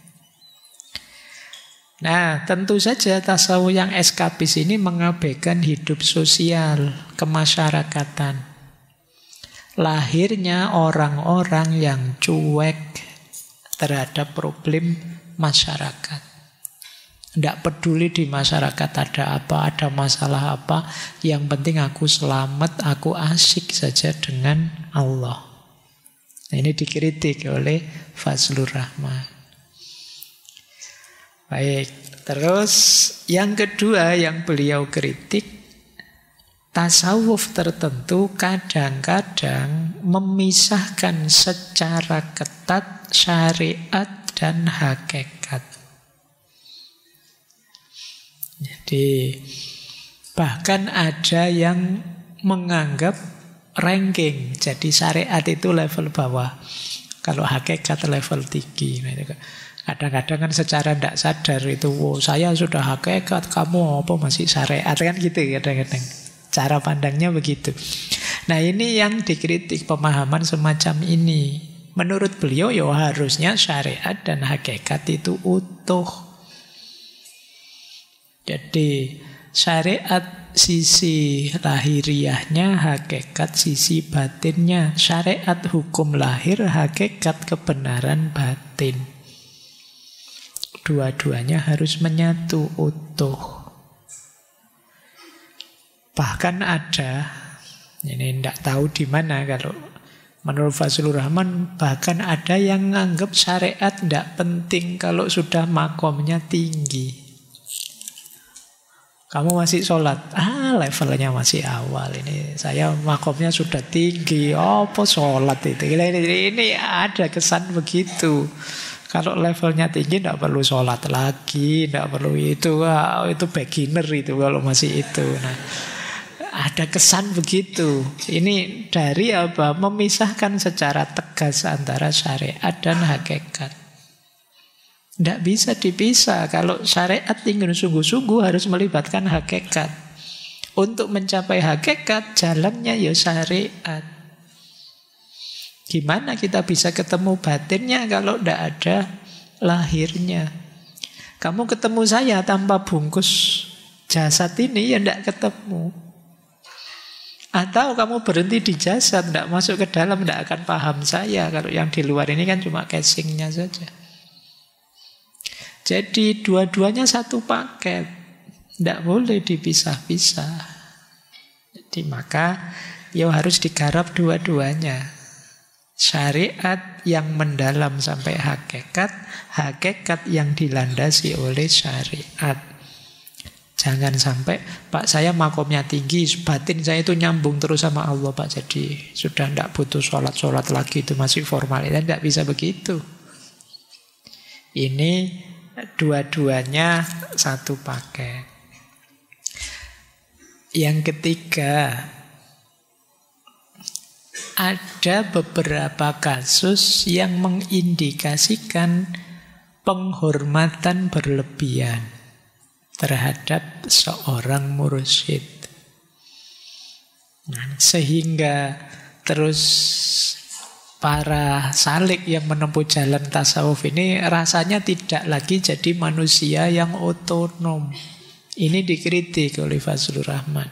Nah tentu saja tasawuf yang eskapis ini mengabaikan hidup sosial, kemasyarakatan. Lahirnya orang-orang yang cuek terhadap problem masyarakat. Tidak peduli di masyarakat ada apa, ada masalah apa. Yang penting aku selamat, aku asik saja dengan Allah. Nah, ini dikritik oleh Fazlur Rahman. Baik, terus yang kedua yang beliau kritik, tasawuf tertentu kadang-kadang memisahkan secara ketat syariat dan hakikat. Jadi bahkan ada yang menganggap ranking. Jadi syariat itu level bawah, kalau hakikat level tinggi. Kadang-kadang kan secara tidak sadar itu, wow, saya sudah hakikat, kamu apa masih syariat, kan gitu kadang-kadang. Cara pandangnya begitu. Nah, ini yang dikritik, pemahaman semacam ini. Menurut beliau ya harusnya syariat dan hakikat itu utuh. Jadi syariat sisi lahiriahnya, hakikat sisi batinnya. Syariat hukum lahir, hakikat kebenaran batin. Dua-duanya harus menyatu, utuh. Bahkan ada, ini tidak tahu di mana kalau menurut Fazlur Rahman, bahkan ada yang menganggap syariat tidak penting kalau sudah makomnya tinggi. Kamu masih sholat, levelnya masih awal. Ini saya makomnya sudah tinggi, apa sholat itu? Ini ada kesan begitu. Kalau levelnya tinggi tidak perlu sholat lagi, tidak perlu itu. Itu beginner itu kalau masih itu. Nah, ada kesan begitu. Ini dari apa? Memisahkan secara tegas antara syariat dan hakikat. Tidak bisa dipisah. Kalau syariat ingin sungguh-sungguh harus melibatkan hakikat. Untuk mencapai hakikat, jalannya ya syariat. Gimana kita bisa ketemu batinnya kalau tidak ada lahirnya? Kamu ketemu saya tanpa bungkus jasad ini, ya tidak ketemu. Atau kamu berhenti di jasad, tidak masuk ke dalam, tidak akan paham saya. Kalau yang di luar ini kan cuma casingnya saja. Jadi dua-duanya satu paket, tidak boleh dipisah-pisah. Jadi maka ya harus digarap dua-duanya. Syariat yang mendalam sampai hakikat, hakikat yang dilandasi oleh syariat. Jangan sampai, Pak saya makomnya tinggi, batin saya itu nyambung terus sama Allah Pak, jadi sudah tidak butuh sholat-sholat lagi, itu masih formal. Tidak bisa begitu. Ini dua-duanya satu paket. Yang ketiga, ada beberapa kasus yang mengindikasikan penghormatan berlebihan terhadap seorang mursyid. Sehingga terus para salik yang menempuh jalan tasawuf ini rasanya tidak lagi jadi manusia yang otonom. Ini dikritik oleh Fazlur Rahman.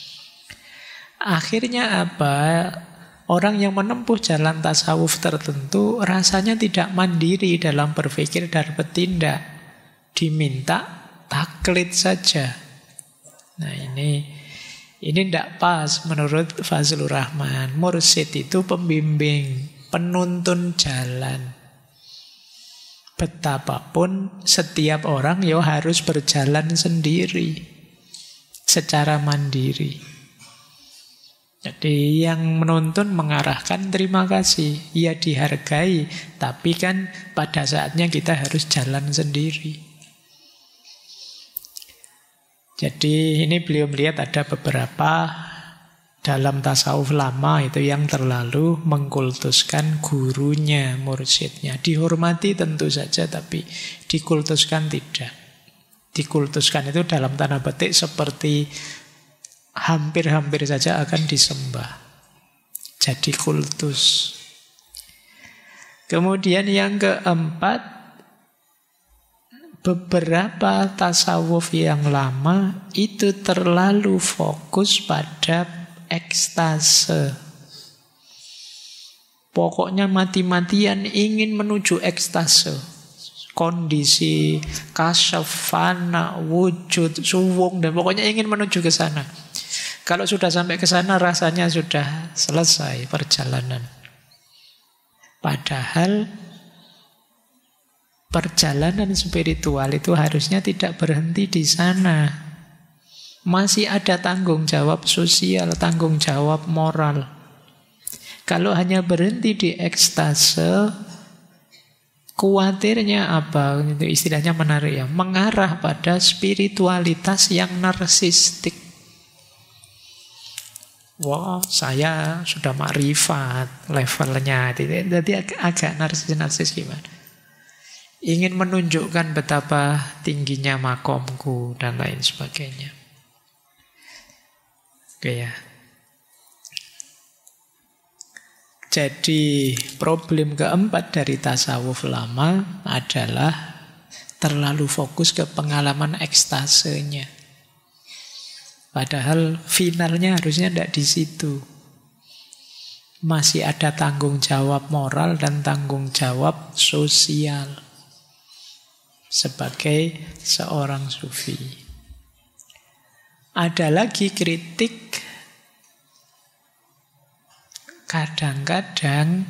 Akhirnya apa? Orang yang menempuh jalan tasawuf tertentu rasanya tidak mandiri dalam berpikir dan bertindak. Diminta taklid saja. Nah ini tidak pas menurut Fazlur Rahman. Mursyid itu pembimbing, penuntun jalan. Betapapun setiap orang ya harus berjalan sendiri, secara mandiri. Jadi yang menuntun mengarahkan terima kasih, ia dihargai. Tapi kan pada saatnya kita harus jalan sendiri. Jadi ini beliau melihat ada beberapa dalam tasawuf lama itu yang terlalu mengkultuskan gurunya, mursyidnya. Dihormati tentu saja, tapi dikultuskan tidak. Dikultuskan itu dalam tanda petik seperti hampir-hampir saja akan disembah. Jadi kultus. Kemudian yang keempat, beberapa tasawuf yang lama itu terlalu fokus pada ekstase. Pokoknya mati-matian ingin menuju ekstase. kondisi kasyaf, fana, wujud, suwung, dan pokoknya ingin menuju ke sana. Kalau sudah sampai ke sana rasanya sudah selesai perjalanan. Padahal perjalanan spiritual itu harusnya tidak berhenti di sana. Masih ada tanggung jawab sosial, tanggung jawab moral. Kalau hanya berhenti di ekstase, kuatirnya apa? Itu istilahnya menarik ya. Mengarah pada spiritualitas yang narsistik. Wah, saya sudah makrifat levelnya. Jadi agak narsis gimana? Ingin menunjukkan betapa tingginya makomku dan lain sebagainya. Oke ya. Jadi problem keempat dari tasawuf lama adalah terlalu fokus ke pengalaman ekstasenya. Padahal finalnya harusnya tidak di situ. Masih ada tanggung jawab moral dan tanggung jawab sosial sebagai seorang sufi. Ada lagi kritik, kadang-kadang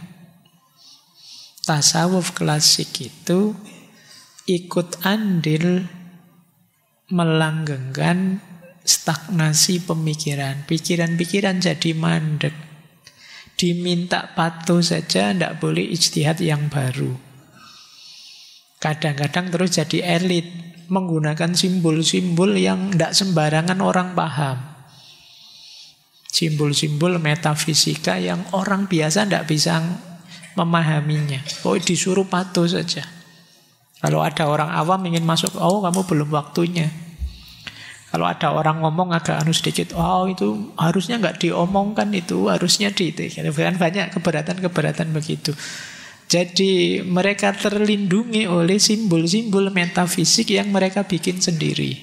tasawuf klasik itu ikut andil melanggengkan stagnasi pemikiran. Pikiran-pikiran jadi mandek. Diminta patuh saja, tidak boleh ijtihad yang baru. Kadang-kadang terus jadi elit, menggunakan simbol-simbol yang tidak sembarangan orang paham. Simbol-simbol metafisika yang orang biasa tidak bisa memahaminya. Oh, disuruh patuh saja. Kalau ada orang awam ingin masuk, oh kamu belum waktunya. Kalau ada orang ngomong agak sedikit, oh itu harusnya nggak diomongkan, itu harusnya kan banyak keberatan-keberatan begitu. Jadi mereka terlindungi oleh simbol-simbol metafisik yang mereka bikin sendiri.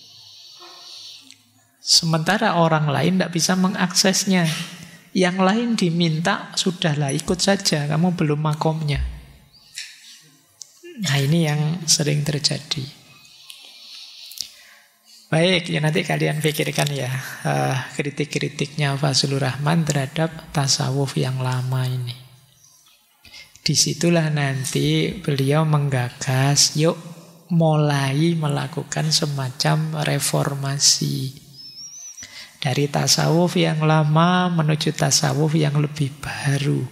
Sementara orang lain tidak bisa mengaksesnya. Yang lain diminta, sudahlah ikut saja, kamu belum makomnya. Nah ini yang sering terjadi. Baik, ya nanti kalian pikirkan ya kritik-kritiknya Fazlur Rahman terhadap tasawuf yang lama ini. Disitulah nanti beliau menggagas, yuk mulai melakukan semacam reformasi. Dari tasawuf yang lama menuju tasawuf yang lebih baru.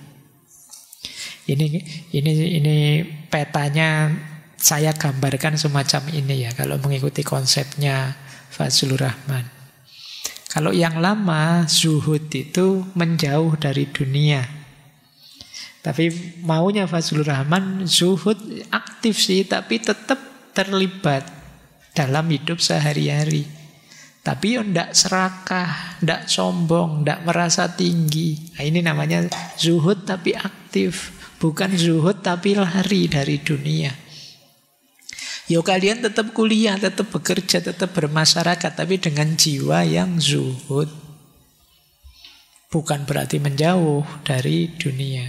Ini petanya saya gambarkan semacam ini ya, kalau mengikuti konsepnya Fazlur Rahman. Kalau yang lama, zuhud itu menjauh dari dunia. Tapi maunya Fazlur Rahman, zuhud aktif sih, tapi tetap terlibat dalam hidup sehari-hari. Tapi tidak serakah, tidak sombong, tidak merasa tinggi. Nah, ini namanya zuhud tapi aktif. Bukan zuhud tapi lari dari dunia. Yo kalian tetap kuliah, tetap bekerja, tetap bermasyarakat, tapi dengan jiwa yang zuhud. Bukan berarti menjauh dari dunia.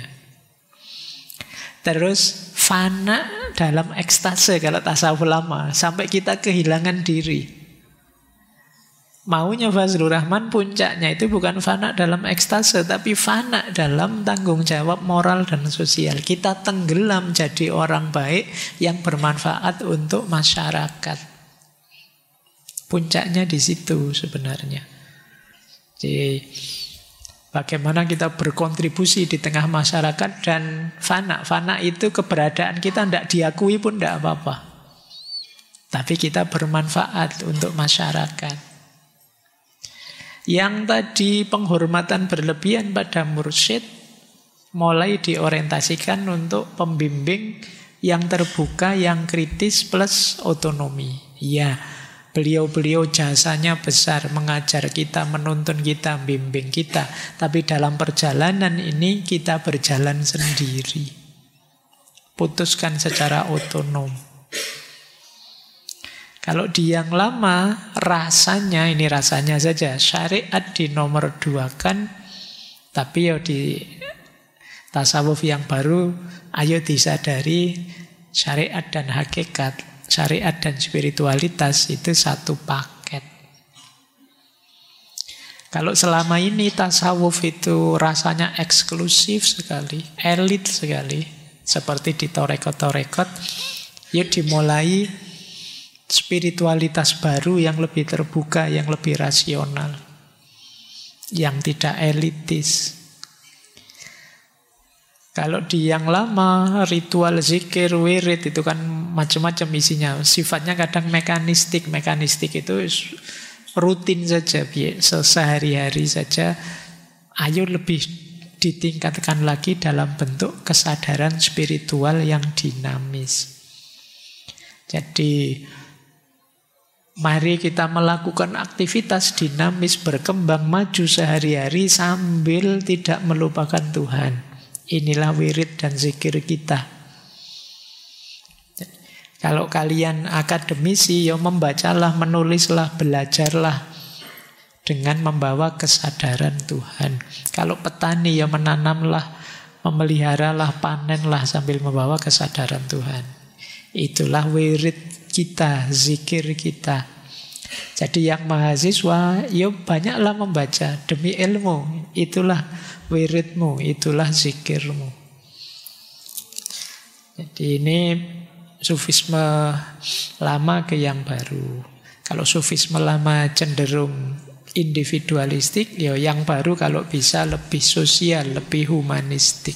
Terus fana dalam ekstase kalau tasawuf lama, sampai kita kehilangan diri. Maunya Fazlur Rahman puncaknya itu bukan fana dalam ekstase, tapi fana dalam tanggung jawab moral dan sosial. Kita tenggelam jadi orang baik yang bermanfaat untuk masyarakat. Puncaknya di situ sebenarnya. Jadi bagaimana kita berkontribusi di tengah masyarakat dan fana. Fana itu keberadaan kita tidak diakui pun tidak apa-apa. Tapi kita bermanfaat untuk masyarakat. Yang tadi penghormatan berlebihan pada mursyid mulai diorientasikan untuk pembimbing yang terbuka, yang kritis plus otonomi. Ya, beliau-beliau jasanya besar, mengajar kita, menuntun kita, bimbing kita. Tapi dalam perjalanan ini kita berjalan sendiri. Putuskan secara otonom. Kalau di yang lama, rasanya, ini rasanya saja, syariat dinomor 2-kan, tapi ya di tasawuf yang baru, ayo disadari, Syariat dan hakikat, syariat dan spiritualitas itu satu paket. Kalau selama ini tasawuf itu rasanya eksklusif sekali, elit sekali, seperti di torekot-torekot, ya dimulai spiritualitas baru yang lebih terbuka, yang lebih rasional, yang tidak elitis. Kalau di yang lama, ritual zikir, wirid itu kan macam-macam isinya. Sifatnya kadang mekanistik. Mekanistik itu rutin saja, sehari-hari saja. Ayo lebih ditingkatkan lagi dalam bentuk kesadaran spiritual yang dinamis. Jadi mari kita melakukan aktivitas dinamis, berkembang, maju sehari-hari sambil tidak melupakan Tuhan. Inilah wirid dan zikir kita. Kalau kalian akademisi, ya membacalah, menulislah, belajarlah dengan membawa kesadaran Tuhan. Kalau petani, ya menanamlah, memeliharalah, panenlah sambil membawa kesadaran Tuhan. Itulah wirid kita, zikir kita. Jadi yang mahasiswa, ya banyaklah membaca demi ilmu. Itulah wiridmu, itulah zikirmu. Jadi ini sufisme lama ke yang baru. Kalau sufisme lama cenderung individualistik, ya yang baru kalau bisa lebih sosial, lebih humanistik.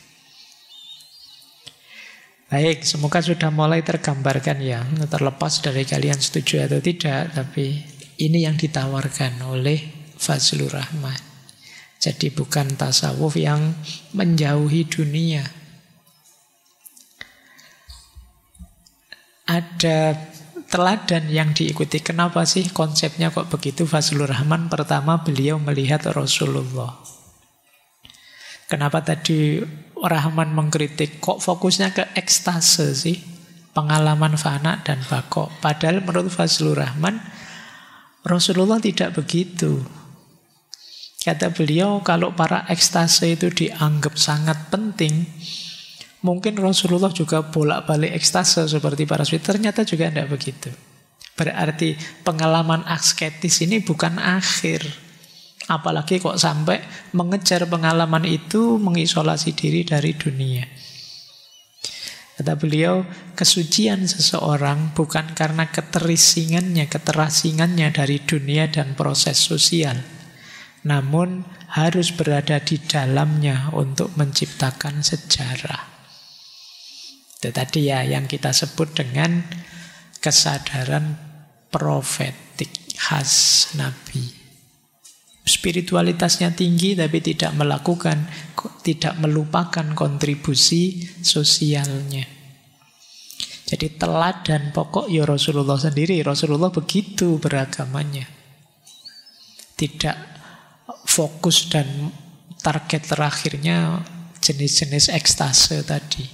Baik, semoga sudah mulai tergambarkan ya. Terlepas dari kalian setuju atau tidak, tapi ini yang ditawarkan oleh Fazlur Rahman. Jadi bukan tasawuf yang menjauhi dunia. Ada teladan yang diikuti. Kenapa sih konsepnya kok begitu Fazlur Rahman? Pertama, beliau melihat Rasulullah. Kenapa tadi Rahman mengkritik kok fokusnya ke ekstase sih, pengalaman fana dan bako? Padahal menurut Fazlur Rahman Rasulullah tidak begitu. Kata beliau, kalau para ekstase itu dianggap sangat penting, mungkin Rasulullah juga bolak-balik ekstase seperti para sufi. Ternyata juga tidak begitu. Berarti pengalaman asketis ini bukan akhir. Apalagi kok sampai mengejar pengalaman itu, mengisolasi diri dari dunia. Kata beliau, kesucian seseorang bukan karena keterasingannya dari dunia dan proses sosial, namun harus berada di dalamnya untuk menciptakan sejarah. Itu tadi ya yang kita sebut dengan kesadaran profetik khas Nabi. Spiritualitasnya tinggi tapi tidak melupakan kontribusi sosialnya. Jadi teladan pokok ya Rasulullah sendiri. Rasulullah begitu beragamanya. Tidak fokus dan target terakhirnya jenis-jenis ekstase tadi.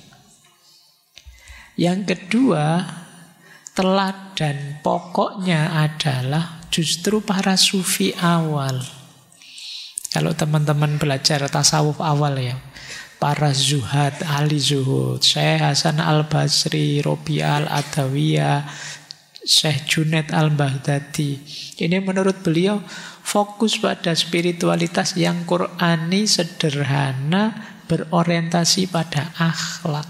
Yang kedua, teladan pokoknya adalah justru para sufi awal. Kalau teman-teman belajar tasawuf awal ya, para zuhad, ahli zuhud, Syekh Hasan al-Basri, Robi al-Adawiyah, Syekh Junaid al-Baghdadi. Ini menurut beliau fokus pada spiritualitas yang Qur'ani, sederhana, berorientasi pada akhlak.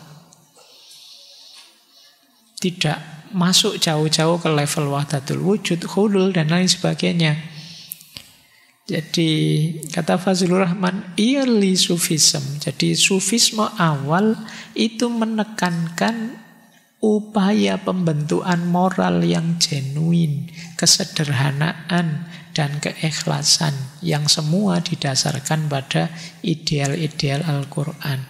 Tidak masuk jauh-jauh ke level wahdatul wujud, hulul, dan lain sebagainya. Jadi kata Fazlur Rahman, early sufism. Jadi sufisme awal itu menekankan upaya pembentukan moral yang genuine, kesederhanaan dan keikhlasan yang semua didasarkan pada ideal-ideal Al-Quran.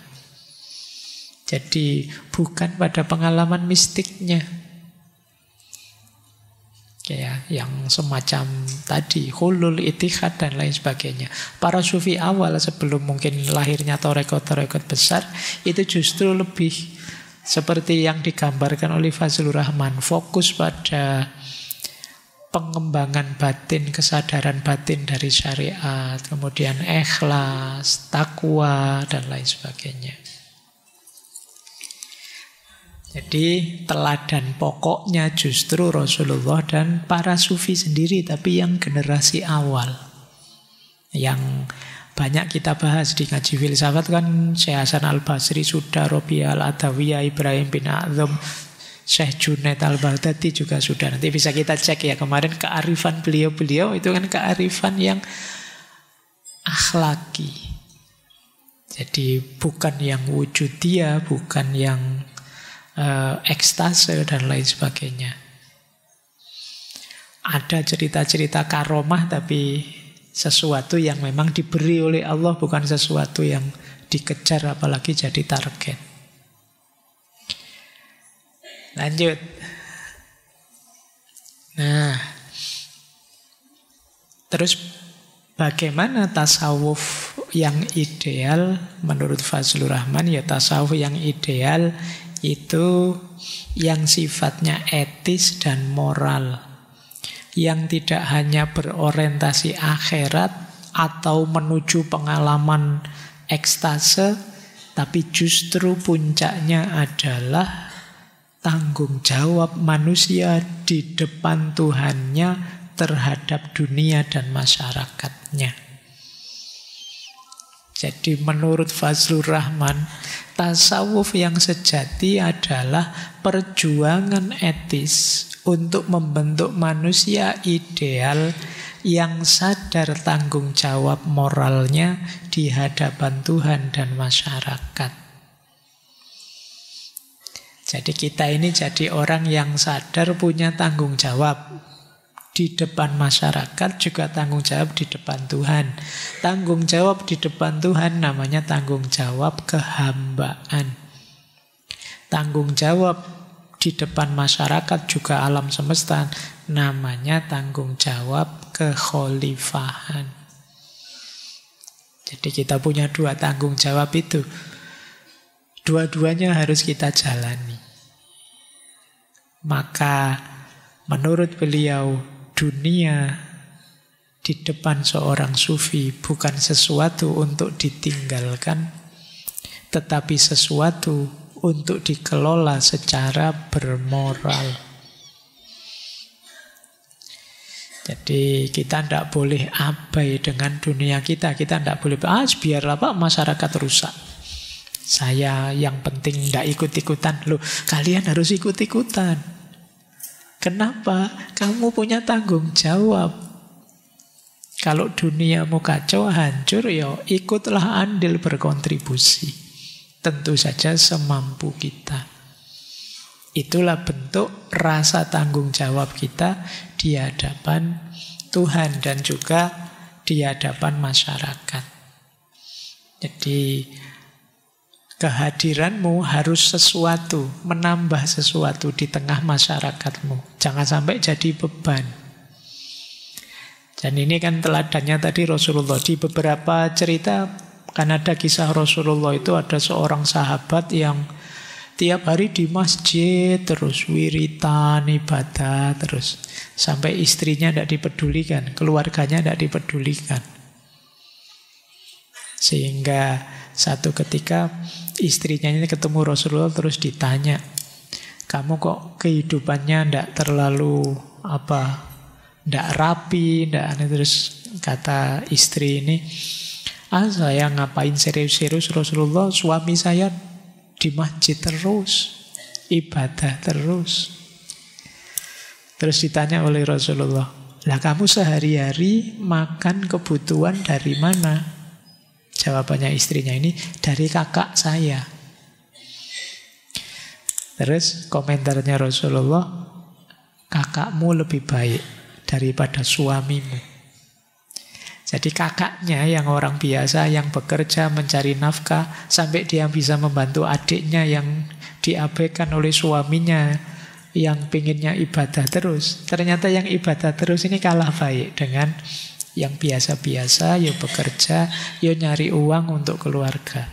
Jadi bukan pada pengalaman mistiknya. Ya, yang semacam tadi, hulul, itihad, dan lain sebagainya. Para sufi awal sebelum mungkin lahirnya torekot-torekot besar, itu justru lebih seperti yang digambarkan oleh Fazlur Rahman, fokus pada pengembangan batin, kesadaran batin dari syariat, kemudian ikhlas, takwa, dan lain sebagainya. Jadi teladan pokoknya justru Rasulullah dan para sufi sendiri, tapi yang generasi awal. Yang banyak kita bahas di ngaji filsafat kan Syekh Hasan Al-Basri sudah, Rabi'ah Al-Adawiyah, Ibrahim bin A'zam, Syekh Junaid Al-Baghdadi juga sudah. Nanti bisa kita cek ya, kemarin kearifan beliau-beliau itu kan kearifan yang akhlaki. Jadi bukan yang wujudiyah, bukan yang ekstase dan lain sebagainya. Ada cerita-cerita karomah, tapi sesuatu yang memang diberi oleh Allah, bukan sesuatu yang dikejar apalagi jadi target. Lanjut. Nah, terus bagaimana tasawuf yang ideal menurut Fazlur Rahman? Ya, tasawuf yang ideal itu yang sifatnya etis dan moral, yang tidak hanya berorientasi akhirat atau menuju pengalaman ekstase, tapi justru puncaknya adalah tanggung jawab manusia di depan Tuhannya terhadap dunia dan masyarakatnya. Jadi menurut Fazlur Rahman, tasawuf yang sejati adalah perjuangan etis untuk membentuk manusia ideal yang sadar tanggung jawab moralnya di hadapan Tuhan dan masyarakat. Jadi kita ini jadi orang yang sadar punya tanggung jawab di depan masyarakat, juga tanggung jawab di depan Tuhan. Tanggung jawab di depan Tuhan namanya tanggung jawab kehambaan. Tanggung jawab di depan masyarakat juga alam semesta namanya tanggung jawab kekhalifahan. Jadi kita punya dua tanggung jawab itu. Dua-duanya harus kita jalani. Maka menurut beliau, dunia di depan seorang sufi bukan sesuatu untuk ditinggalkan, tetapi sesuatu untuk dikelola secara bermoral. Jadi kita tidak boleh abai dengan dunia kita. Kita tidak boleh, biarlah Pak masyarakat rusak, saya yang penting tidak ikut-ikutan. Loh, kalian harus ikut-ikutan. Kenapa? Kamu punya tanggung jawab. Kalau duniamu kacau, hancur, ya ikutlah andil berkontribusi. Tentu saja semampu kita. Itulah bentuk rasa tanggung jawab kita di hadapan Tuhan dan juga di hadapan masyarakat. Jadi kehadiranmu harus sesuatu, menambah sesuatu di tengah masyarakatmu. Jangan sampai jadi beban. Dan ini kan teladannya tadi Rasulullah. Di beberapa cerita kan ada kisah Rasulullah itu ada seorang sahabat yang tiap hari di masjid terus wiritan, ibadah terus. Sampai istrinya tidak dipedulikan, keluarganya tidak dipedulikan. Sehingga satu ketika istrinya ini ketemu Rasulullah terus ditanya, kamu kok kehidupannya tidak terlalu tidak rapi, tidak aneh. Terus kata istri ini, saya ngapain serius-serius Rasulullah, suami saya di masjid terus, ibadah terus. Terus ditanya oleh Rasulullah, lah kamu sehari-hari makan kebutuhan dari mana? Jawabannya istrinya ini, dari kakak saya. Terus komentarnya Rasulullah, kakakmu lebih baik daripada suamimu. Jadi kakaknya yang orang biasa, yang bekerja mencari nafkah, sampai dia bisa membantu adiknya yang diabaikan oleh suaminya, yang pinginnya ibadah terus. Ternyata yang ibadah terus ini kalah baik dengan yang biasa-biasa, ya bekerja, ya nyari uang untuk keluarga.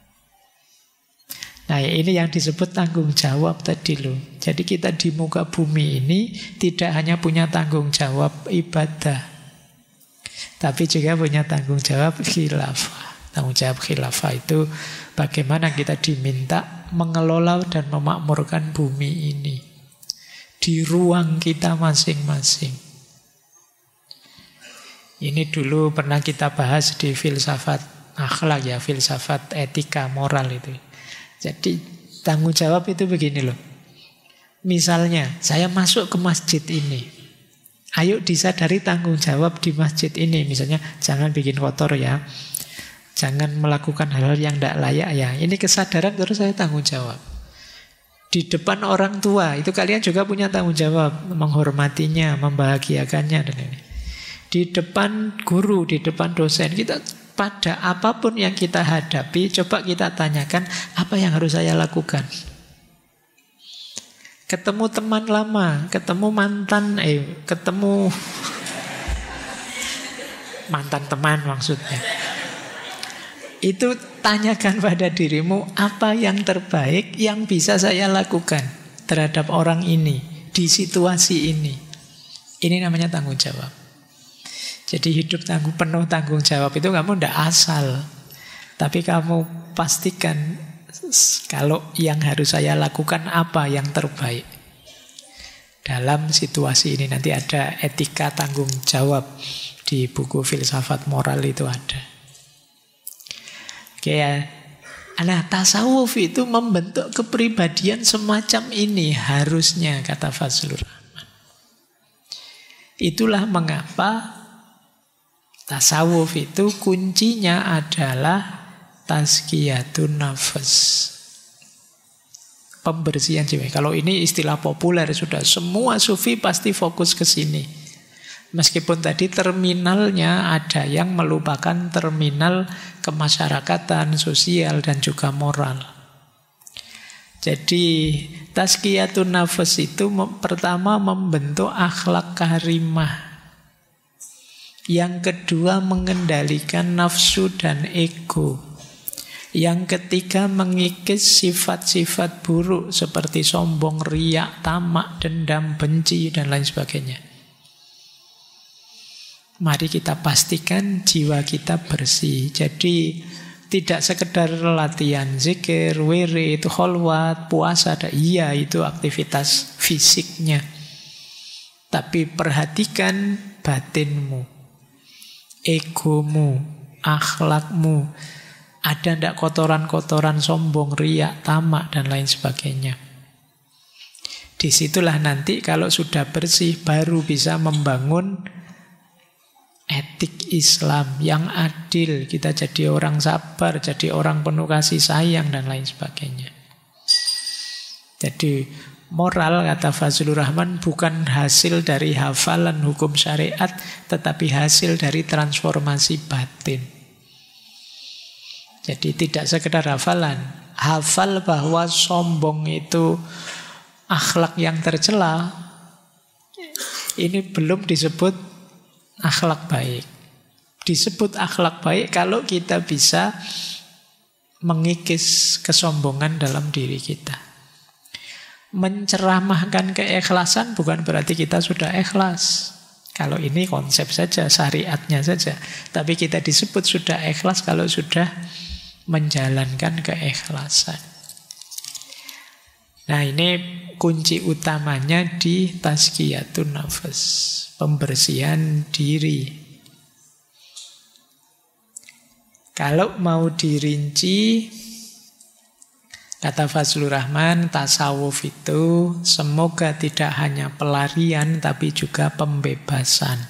Nah, ini yang disebut tanggung jawab tadi loh. Jadi kita di muka bumi ini tidak hanya punya tanggung jawab ibadah, tapi juga punya tanggung jawab khilafah. Tanggung jawab khilafah itu bagaimana kita diminta mengelola dan memakmurkan bumi ini di ruang kita masing-masing. Ini dulu pernah kita bahas di filsafat akhlak ya, filsafat etika moral itu. Jadi tanggung jawab itu begini loh. Misalnya saya masuk ke masjid ini, ayo disadari tanggung jawab di masjid ini. Misalnya jangan bikin kotor ya, jangan melakukan hal-hal yang tidak layak ya. Ini kesadaran terus saya tanggung jawab. Di depan orang tua itu kalian juga punya tanggung jawab, menghormatinya, membahagiakannya dan ini. Di depan guru, di depan dosen, kita pada apapun yang kita hadapi, coba kita tanyakan apa yang harus saya lakukan. Ketemu teman lama, ketemu ketemu mantan teman maksudnya. Itu tanyakan pada dirimu apa yang terbaik yang bisa saya lakukan terhadap orang ini, di situasi ini. Ini namanya tanggung jawab. Jadi hidup penuh tanggung jawab itu kamu tidak asal. Tapi kamu pastikan kalau yang harus saya lakukan apa yang terbaik. Dalam situasi ini nanti ada etika tanggung jawab. Di buku filsafat moral itu ada. Oke ya. Nah, tasawuf itu membentuk kepribadian semacam ini harusnya, kata Fazlur Rahman. Itulah mengapa tasawuf itu kuncinya adalah tazkiyatun nafas, pembersihan jiwa. Kalau ini istilah populer sudah semua sufi pasti fokus ke sini. Meskipun tadi terminalnya ada yang melupakan terminal kemasyarakatan, sosial dan juga moral. Jadi tazkiyatun nafas itu pertama membentuk akhlak karimah. Yang kedua mengendalikan nafsu dan ego. Yang ketiga mengikis sifat-sifat buruk seperti sombong, riak, tamak, dendam, benci dan lain sebagainya. Mari kita pastikan jiwa kita bersih. Jadi tidak sekedar latihan zikir, wirid, kholwat, puasa, iya itu aktivitas fisiknya. Tapi perhatikan batinmu, egomu, akhlakmu. Ada tidak kotoran-kotoran sombong, riak, tamak, dan lain sebagainya. Disitulah nanti kalau sudah bersih baru bisa membangun etik Islam yang adil. Kita jadi orang sabar, jadi orang penuh kasih sayang, dan lain sebagainya. Jadi moral, kata Fazlur Rahman, bukan hasil dari hafalan hukum syariat, tetapi hasil dari transformasi batin. Jadi tidak sekedar hafalan. Hafal bahwa sombong itu akhlak yang tercela, ini belum disebut akhlak baik. Disebut akhlak baik kalau kita bisa mengikis kesombongan dalam diri kita. Menceramahkan keikhlasan bukan berarti kita sudah ikhlas. Kalau ini konsep saja, syariatnya saja. Tapi kita disebut sudah ikhlas kalau sudah menjalankan keikhlasan. Nah, ini kunci utamanya di tazkiyatun nafas, pembersihan diri. Kalau mau dirinci, kata Fazlur Rahman, tasawuf itu semoga tidak hanya pelarian tapi juga pembebasan.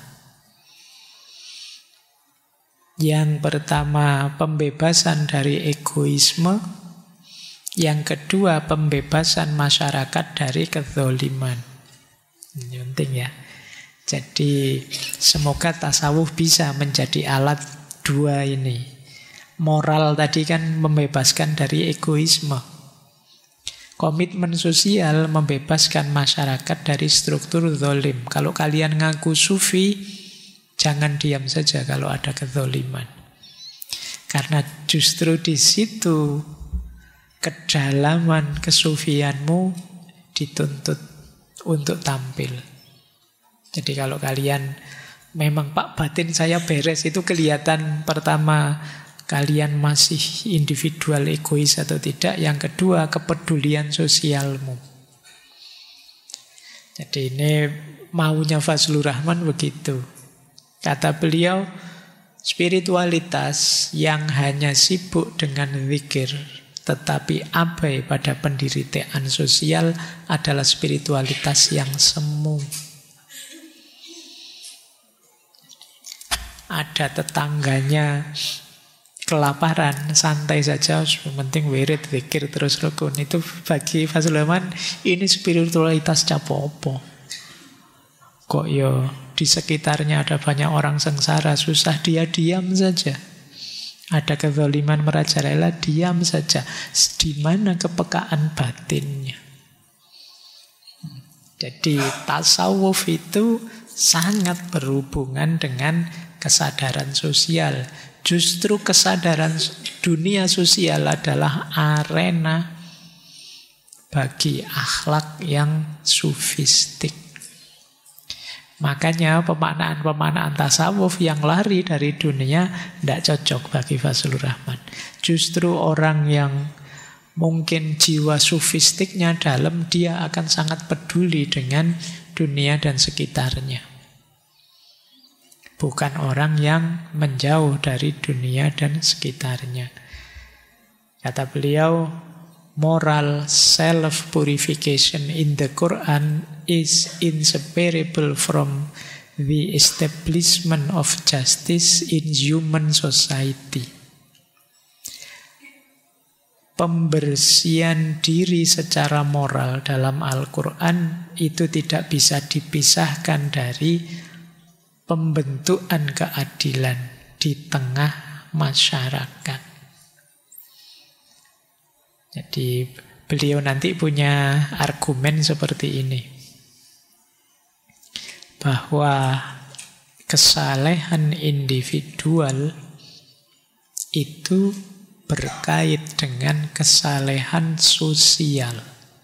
Yang pertama, pembebasan dari egoisme. Yang kedua, pembebasan masyarakat dari kezaliman. Ini penting ya. Jadi semoga tasawuf bisa menjadi alat dua ini. Moral tadi kan membebaskan dari egoisme. Komitmen sosial membebaskan masyarakat dari struktur zalim. Kalau kalian ngaku sufi, jangan diam saja kalau ada kezaliman. Karena justru di situ kedalaman kesufianmu dituntut untuk tampil. Jadi kalau kalian memang Pak batin saya beres, itu kelihatan pertama kalian masih individual egois atau tidak. Yang kedua, kepedulian sosialmu. Jadi ini maunya Fazlur Rahman begitu. Kata beliau, spiritualitas yang hanya sibuk dengan zikir tetapi abai pada penderitaan sosial adalah spiritualitas yang semu. Ada tetangganya kelaparan, santai saja, penting wirid, zikir, terus rukun. Itu bagi Fazlur Rahman ini spiritualitas capopo. Kok yo di sekitarnya ada banyak orang sengsara, susah, dia diam saja. Ada kezaliman merajalela, diam saja. Di mana kepekaan batinnya? Jadi tasawuf itu sangat berhubungan dengan kesadaran sosial. Justru kesadaran dunia sosial adalah arena bagi akhlak yang sufistik. Makanya pemaknaan-pemaknaan tasawuf yang lari dari dunia tidak cocok bagi Fazlur Rahman. Justru orang yang mungkin jiwa sufistiknya dalam, dia akan sangat peduli dengan dunia dan sekitarnya. Bukan orang yang menjauh dari dunia dan sekitarnya. Kata beliau, moral self-purification in the Quran is inseparable from the establishment of justice in human society. Pembersihan diri secara moral dalam Al-Quran itu tidak bisa dipisahkan dari pembentukan keadilan di tengah masyarakat. Jadi beliau nanti punya argumen seperti ini, bahwa kesalehan individual itu berkait dengan kesalehan sosial.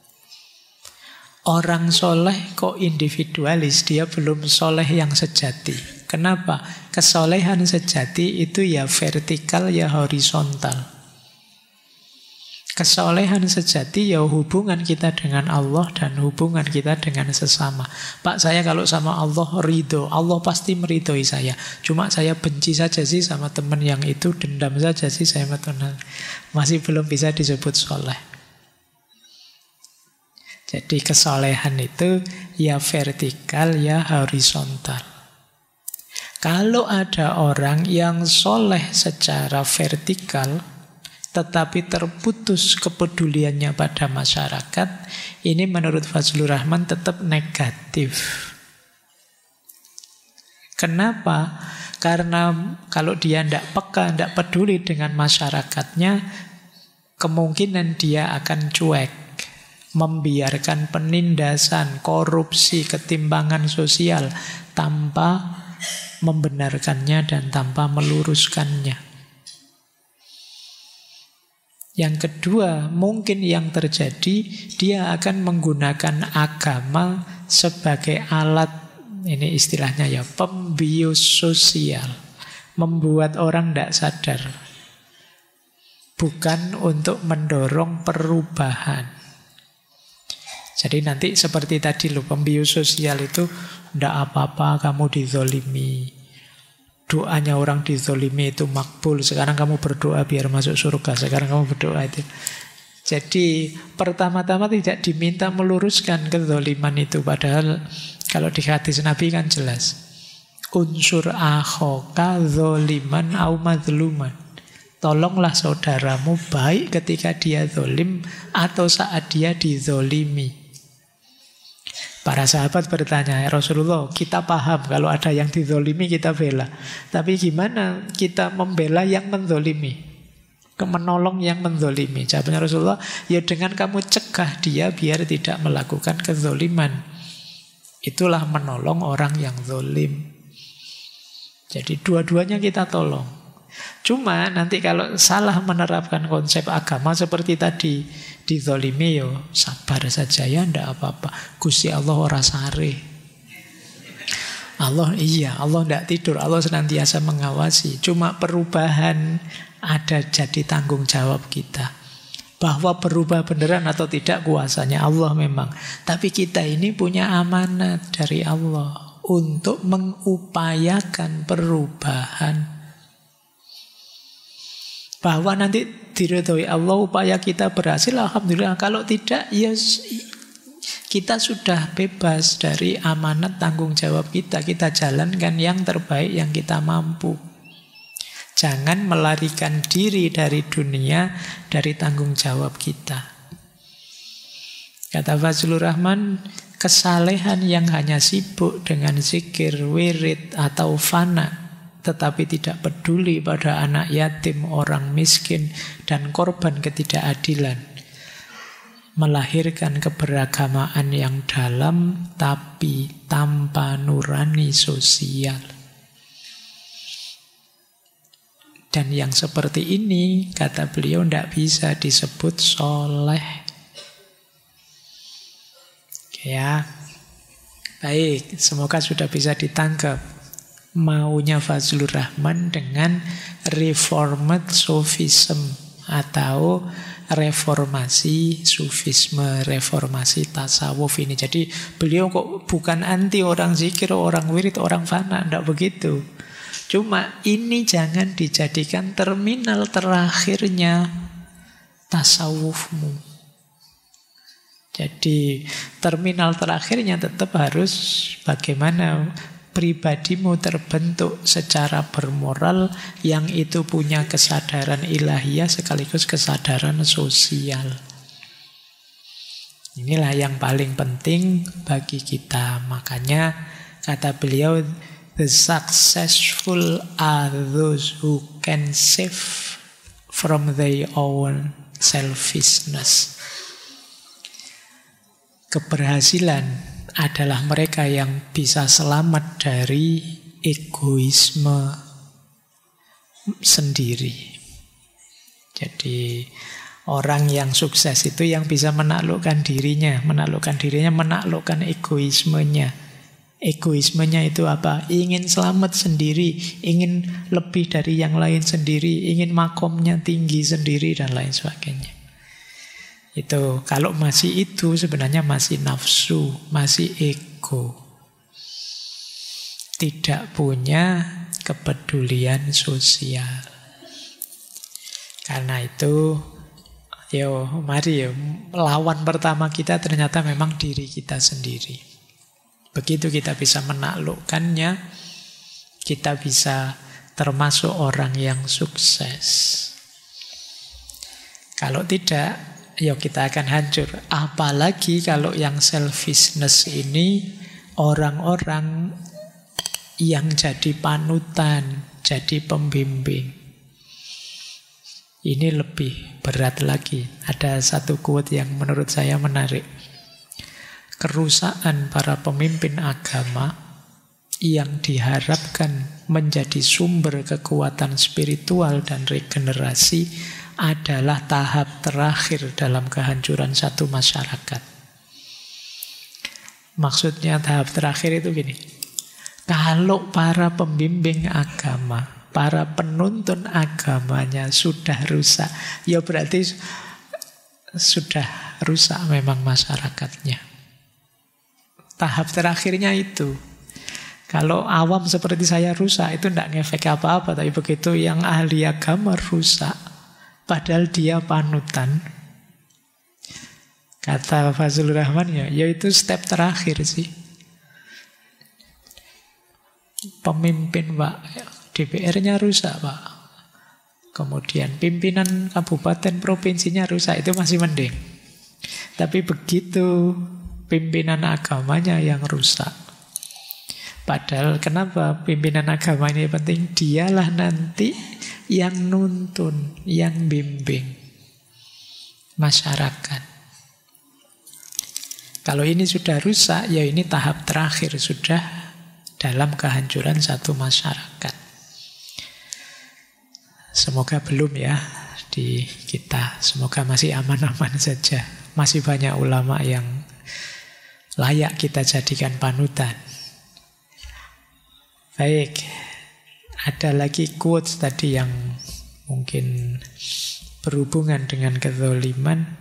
Orang soleh kok individualis, dia belum soleh yang sejati. Kenapa? Kesolehan sejati itu ya vertikal ya horizontal. Kesolehan sejati ya hubungan kita dengan Allah dan hubungan kita dengan sesama. Pak, saya kalau sama Allah ridho, Allah pasti meridhoi saya. Cuma saya benci saja sih sama teman yang itu, dendam saja sih saya sama teman. Masih belum bisa disebut soleh. Jadi kesolehan itu ya vertikal ya horizontal. Kalau ada orang yang soleh secara vertikal tetapi terputus kepeduliannya pada masyarakat, ini menurut Fazlur Rahman tetap negatif. Kenapa? Karena kalau dia tidak peka, tidak peduli dengan masyarakatnya, kemungkinan dia akan cuek, membiarkan penindasan, korupsi, ketimpangan sosial tanpa membenarkannya dan tanpa meluruskannya. Yang kedua, mungkin yang terjadi, dia akan menggunakan agama sebagai alat, ini istilahnya ya, pembius sosial. Membuat orang tidak sadar. Bukan untuk mendorong perubahan. Jadi nanti seperti tadi loh, pembius sosial itu tidak apa-apa kamu dizolimi. Doanya orang dizolimi itu makbul. Sekarang kamu berdoa biar masuk surga. Sekarang kamu berdoa itu. Jadi pertama-tama tidak diminta meluruskan kezoliman itu. Padahal kalau di hadis Nabi kan jelas. Unsur akhoka zoliman au mazluman. Tolonglah saudaramu baik ketika dia zolim atau saat dia dizolimi. Para sahabat bertanya, ya Rasulullah, kita paham kalau ada yang dizolimi kita bela. Tapi gimana kita membela yang menzolimi? Menolong yang menzolimi. Jawabnya Rasulullah, ya dengan kamu cegah dia biar tidak melakukan kezoliman. Itulah menolong orang yang zolim. Jadi dua-duanya kita tolong. Cuma nanti kalau salah menerapkan konsep agama seperti tadi, dizolimi yo sabar saja ya, ndak apa-apa. Gusti Allah ora sare. Allah tidak tidur, Allah senantiasa mengawasi. Cuma perubahan ada jadi tanggung jawab kita. Bahwa berubah beneran atau tidak kuasanya Allah memang. Tapi kita ini punya amanat dari Allah untuk mengupayakan perubahan. Bahwa nanti diridhoi Allah upaya kita berhasil, alhamdulillah. Kalau tidak, ya kita sudah bebas dari amanat tanggung jawab kita. Kita jalankan yang terbaik yang kita mampu. Jangan melarikan diri dari dunia, dari tanggung jawab kita. Kata Fazlur Rahman, kesalehan yang hanya sibuk dengan zikir, wirid, atau fana, tetapi tidak peduli pada anak yatim, orang miskin, dan korban ketidakadilan, melahirkan keberagamaan yang dalam, tapi tanpa nurani sosial. Dan yang seperti ini, kata beliau, tidak bisa disebut soleh. Ya, baik, semoga sudah bisa ditangkap maunya Fazlur Rahman dengan Reformed Sufism atau reformasi sufisme, reformasi tasawuf ini. Jadi beliau kok bukan anti orang zikir, orang wirid, orang fana, tidak begitu. Cuma ini jangan dijadikan terminal terakhirnya tasawufmu. Jadi terminal terakhirnya tetap harus bagaimana pribadimu terbentuk secara bermoral yang itu punya kesadaran ilahiyah sekaligus kesadaran sosial. Inilah yang paling penting bagi kita. Makanya kata beliau, the successful are those who can save from their own selfishness. Keberhasilan adalah mereka yang bisa selamat dari egoisme sendiri. Jadi orang yang sukses itu yang bisa menaklukkan dirinya, menaklukkan egoismenya. Egoismenya itu apa? Ingin selamat sendiri, ingin lebih dari yang lain sendiri, ingin makomnya tinggi sendiri, dan lain sebagainya. Itu kalau masih itu sebenarnya masih nafsu, masih ego. Tidak punya kepedulian sosial. Karena itu, mari lawan pertama kita ternyata memang diri kita sendiri. Begitu kita bisa menaklukkannya, kita bisa termasuk orang yang sukses. Kalau tidak, kita akan hancur. Apalagi kalau yang selfishness ini orang-orang yang jadi panutan, jadi pembimbing. Ini lebih berat lagi. Ada satu quote yang menurut saya menarik. Kerusakan para pemimpin agama yang diharapkan menjadi sumber kekuatan spiritual dan regenerasi adalah tahap terakhir dalam kehancuran satu masyarakat. Maksudnya tahap terakhir itu gini. Kalau para pembimbing agama, para penuntun agamanya sudah rusak, ya berarti sudah rusak memang masyarakatnya. Tahap terakhirnya itu. Kalau awam seperti saya rusak, itu tidak ngefek apa-apa. Tapi begitu yang ahli agama rusak, padahal dia panutan. Kata Fazlur Rahman, yaitu step terakhir sih. Pemimpin Pak, DPR-nya rusak Pak. Kemudian pimpinan kabupaten provinsinya rusak, itu masih mending. Tapi begitu pimpinan agamanya yang rusak. Padahal kenapa pimpinan agama ini penting? Dialah nanti yang nuntun, yang bimbing masyarakat. Kalau ini sudah rusak, ya ini tahap terakhir sudah dalam kehancuran satu masyarakat. Semoga belum ya di kita. Semoga masih aman-aman saja. Masih banyak ulama yang layak kita jadikan panutan. Baik, ada lagi quotes tadi yang mungkin berhubungan dengan kezaliman.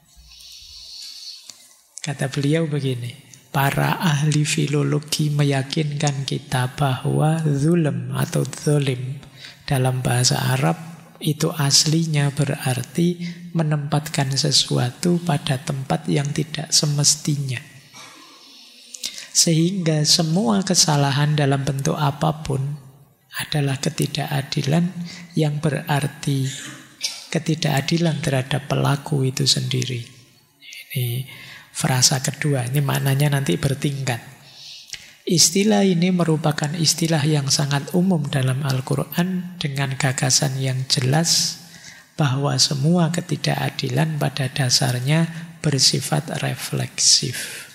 Kata beliau begini, para ahli filologi meyakinkan kita bahwa zulm atau zolim dalam bahasa Arab itu aslinya berarti menempatkan sesuatu pada tempat yang tidak semestinya. Sehingga semua kesalahan dalam bentuk apapun adalah ketidakadilan yang berarti ketidakadilan terhadap pelaku itu sendiri. Ini frasa kedua, ini maknanya nanti bertingkat. Istilah ini merupakan istilah yang sangat umum dalam Al-Quran dengan gagasan yang jelas bahwa semua ketidakadilan pada dasarnya bersifat refleksif.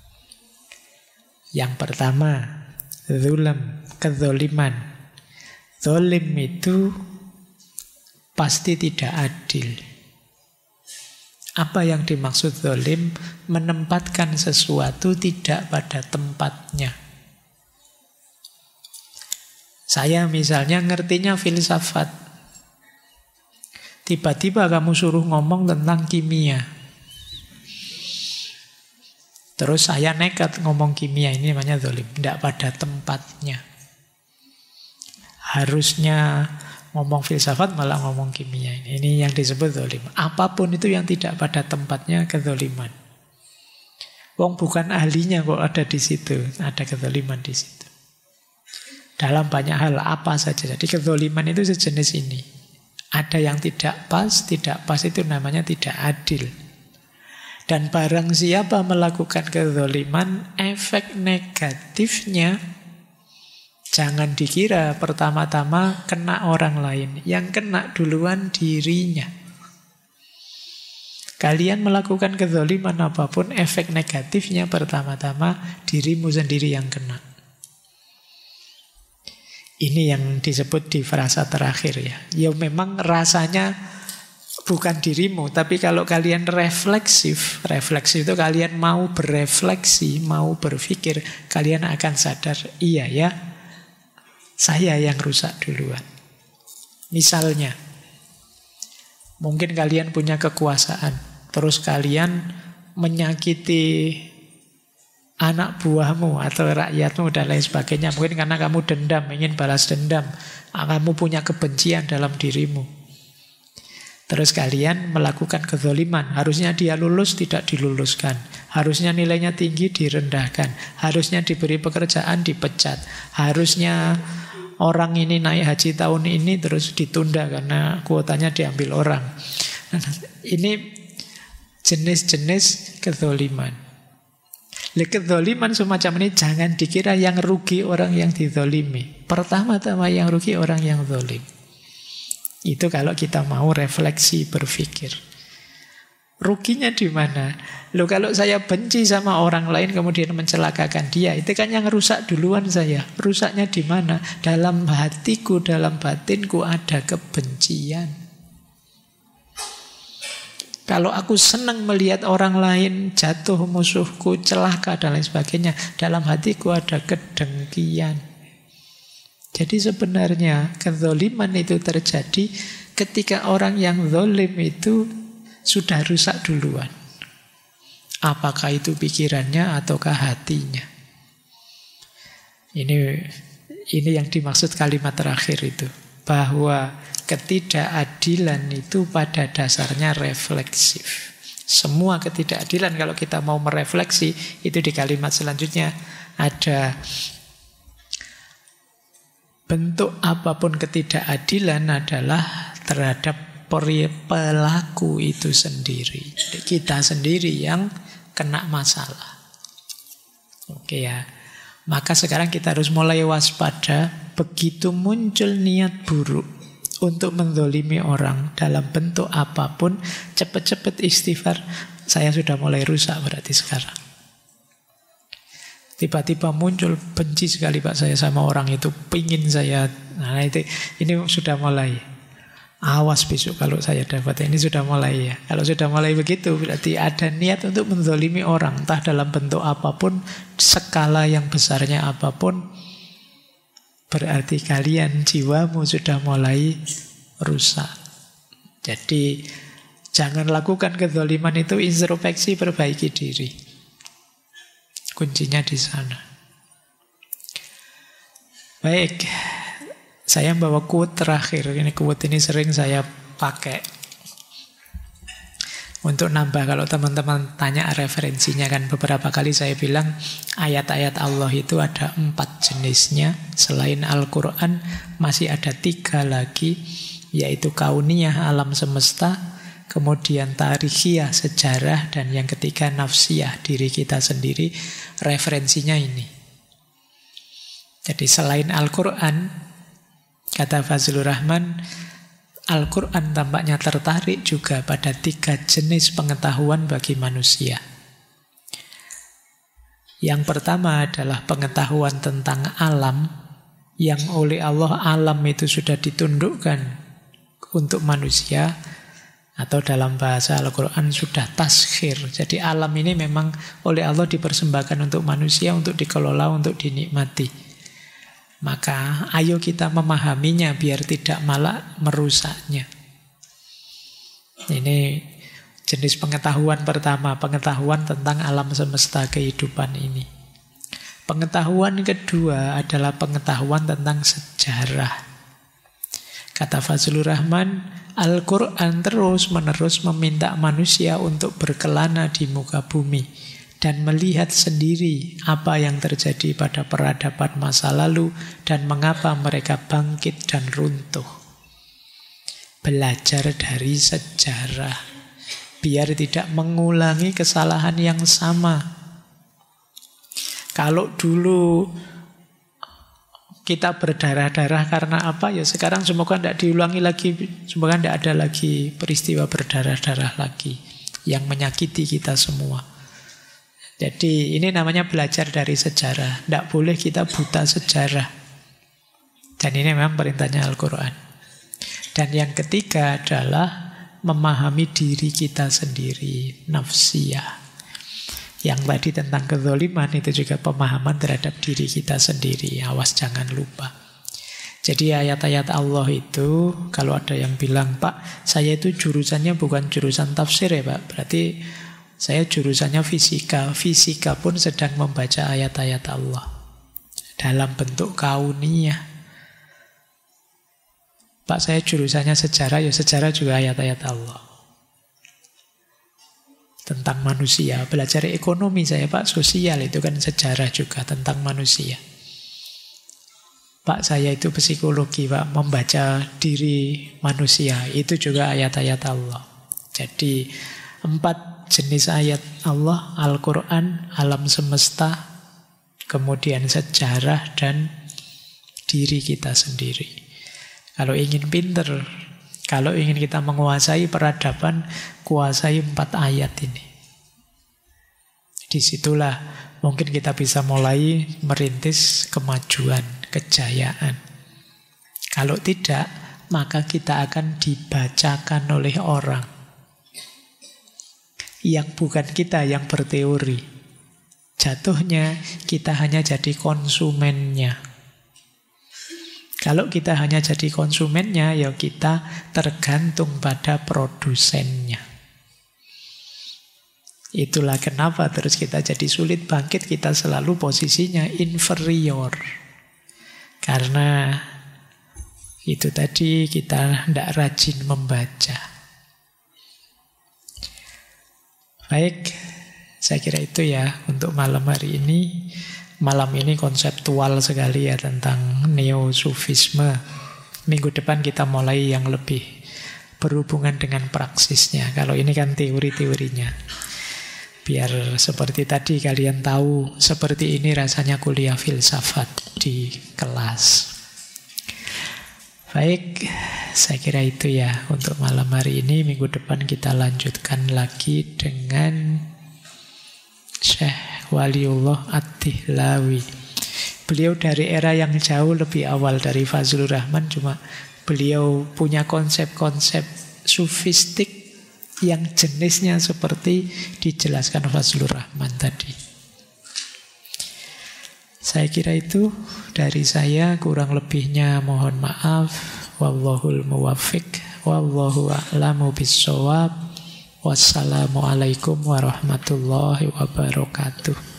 Yang pertama, zulm, kezoliman. Zolim itu pasti tidak adil. Apa yang dimaksud zolim? Menempatkan sesuatu tidak pada tempatnya. Saya misalnya ngertinya filsafat. Tiba-tiba kamu suruh ngomong tentang kimia. Terus saya nekat ngomong kimia, ini namanya zolim. Tidak pada tempatnya. Harusnya ngomong filsafat malah ngomong kimia. Ini yang disebut zolim. Apapun itu yang tidak pada tempatnya kezoliman. Wong bukan ahlinya kok ada di situ. Ada kezoliman di situ. Dalam banyak hal apa saja. Jadi kezoliman itu sejenis ini. Ada yang tidak pas itu namanya tidak adil. Dan barang siapa melakukan kezoliman, efek negatifnya jangan dikira pertama-tama kena orang lain. Yang kena duluan dirinya. Kalian melakukan kezaliman apapun, efek negatifnya pertama-tama dirimu sendiri yang kena. Ini yang disebut di frasa terakhir ya. Ya memang rasanya bukan dirimu, tapi kalau kalian refleksif itu kalian mau berefleksi, mau berpikir, kalian akan sadar, iya ya, saya yang rusak duluan. Misalnya, mungkin kalian punya kekuasaan, terus kalian menyakiti anak buahmu atau rakyatmu dan lain sebagainya. Mungkin karena kamu dendam, ingin balas dendam. Kamu punya kebencian dalam dirimu. Terus kalian melakukan kezaliman. Harusnya dia lulus, tidak diluluskan. Harusnya nilainya tinggi, direndahkan. Harusnya diberi pekerjaan, dipecat. Harusnya orang ini naik haji tahun ini terus ditunda karena kuotanya diambil orang. Ini jenis-jenis kezaliman. Kezaliman semacam ini jangan dikira yang rugi orang yang dizalimi. Pertama-tama yang rugi orang yang zalim. Itu kalau kita mau refleksi, berpikir. Ruginya di mana? Loh, kalau saya benci sama orang lain kemudian mencelakakan dia, itu kan yang rusak duluan saya. Rusaknya di mana? Dalam hatiku, dalam batinku ada kebencian. Kalau aku senang melihat orang lain jatuh, musuhku, celaka dan lain sebagainya, dalam hatiku ada kedengkian. Jadi sebenarnya kezaliman itu terjadi ketika orang yang zalim itu sudah rusak duluan. Apakah itu pikirannya ataukah hatinya? Ini yang dimaksud kalimat terakhir itu. Bahwa ketidakadilan itu pada dasarnya refleksif. Semua ketidakadilan kalau kita mau merefleksi, itu di kalimat selanjutnya ada bentuk apapun ketidakadilan adalah terhadap pelaku itu sendiri. Jadi kita sendiri yang kena masalah. Oke ya. Maka sekarang kita harus mulai waspada begitu muncul niat buruk untuk menzalimi orang dalam bentuk apapun, cepat-cepat istighfar. Saya sudah mulai rusak berarti sekarang. Tiba-tiba muncul benci sekali Pak saya sama orang itu, pingin saya. Nah ini sudah mulai. Awas besok kalau saya dapat, ini sudah mulai ya. Kalau sudah mulai begitu berarti ada niat untuk menzalimi orang, entah dalam bentuk apapun, skala yang besarnya apapun. berarti kalian jiwamu sudah mulai rusak. Jadi jangan lakukan kezaliman itu, introspeksi, perbaiki diri. Kuncinya di sana. Baik, saya bawa quote terakhir. Ini quote ini sering saya pakai untuk nambah kalau teman-teman tanya referensinya. Kan beberapa kali saya bilang ayat-ayat Allah itu ada 4 jenisnya. Selain Al-Quran masih ada 3 lagi, yaitu kauniyah, alam semesta, kemudian tarikhiyah, sejarah, dan yang ketiga nafsiyah, diri kita sendiri. Referensinya ini. Jadi selain Al-Quran, kata Fazlur Rahman, Al-Quran tampaknya tertarik juga pada 3 jenis pengetahuan bagi manusia. Yang pertama adalah pengetahuan tentang alam, yang oleh Allah alam itu sudah ditundukkan untuk manusia, atau dalam bahasa Al-Quran sudah taskhir. Jadi alam ini memang oleh Allah dipersembahkan untuk manusia, untuk dikelola, untuk dinikmati. Maka ayo kita memahaminya biar tidak malah merusaknya. Ini jenis pengetahuan pertama, pengetahuan tentang alam semesta kehidupan ini. Pengetahuan kedua adalah pengetahuan tentang sejarah. Kata Fazlur Rahman, Al-Quran terus-menerus meminta manusia untuk berkelana di muka bumi dan melihat sendiri apa yang terjadi pada peradaban masa lalu dan mengapa mereka bangkit dan runtuh. Belajar dari sejarah, biar tidak mengulangi kesalahan yang sama. Kalau dulu kita berdarah-darah karena apa, ya sekarang semoga tidak diulangi lagi, semoga tidak ada lagi peristiwa berdarah-darah lagi yang menyakiti kita semua. Jadi ini namanya belajar dari sejarah. Tidak boleh kita buta sejarah. Dan ini memang perintahnya Al-Quran. Dan yang ketiga adalah memahami diri kita sendiri, nafsiyah. Yang tadi tentang kezaliman itu juga pemahaman terhadap diri kita sendiri. Awas jangan lupa. Jadi ayat-ayat Allah itu, kalau ada yang bilang, Pak, saya itu jurusannya bukan jurusan tafsir ya Pak, berarti saya jurusannya fisika. Fisika pun sedang membaca ayat-ayat Allah dalam bentuk kauniyah. Pak, saya jurusannya sejarah, ya sejarah juga ayat-ayat Allah tentang manusia. Belajar ekonomi saya Pak, sosial, itu kan sejarah juga tentang manusia. Pak, saya itu psikologi Pak, membaca diri manusia, itu juga ayat-ayat Allah. Jadi 4 jenis ayat Allah, Al-Quran, alam semesta, kemudian sejarah, dan diri kita sendiri. Kalau ingin pinter, kalau ingin kita menguasai peradaban, kuasai 4 ayat ini. Disitulah mungkin kita bisa mulai merintis kemajuan, kejayaan. Kalau tidak, maka kita akan dibacakan oleh orang yang bukan kita yang berteori. Jatuhnya kita hanya jadi konsumennya. Kalau kita hanya jadi konsumennya, ya kita tergantung pada produsennya. Itulah kenapa terus kita jadi sulit bangkit, kita selalu posisinya inferior. Karena itu tadi kita tidak rajin membaca. Baik, saya kira itu ya untuk malam hari ini. Malam ini konseptual sekali ya tentang neo-sufisme. Minggu depan kita mulai yang lebih berhubungan dengan praksisnya. Kalau ini kan teori-teorinya. Biar seperti tadi kalian tahu seperti ini rasanya kuliah filsafat di kelas. Baik, saya kira itu ya untuk malam hari ini. Minggu depan kita lanjutkan lagi dengan Syekh Waliullah Ad-Dihlawi. Beliau dari era yang jauh lebih awal dari Fazlur Rahman, cuma beliau punya konsep-konsep sufistik yang jenisnya seperti dijelaskan Fazlur Rahman tadi. Saya kira itu dari saya, kurang lebihnya mohon maaf. Wallahul muwaffiq, wallahu a'lamu bissawab. Wassalamualaikum warahmatullahi wabarakatuh.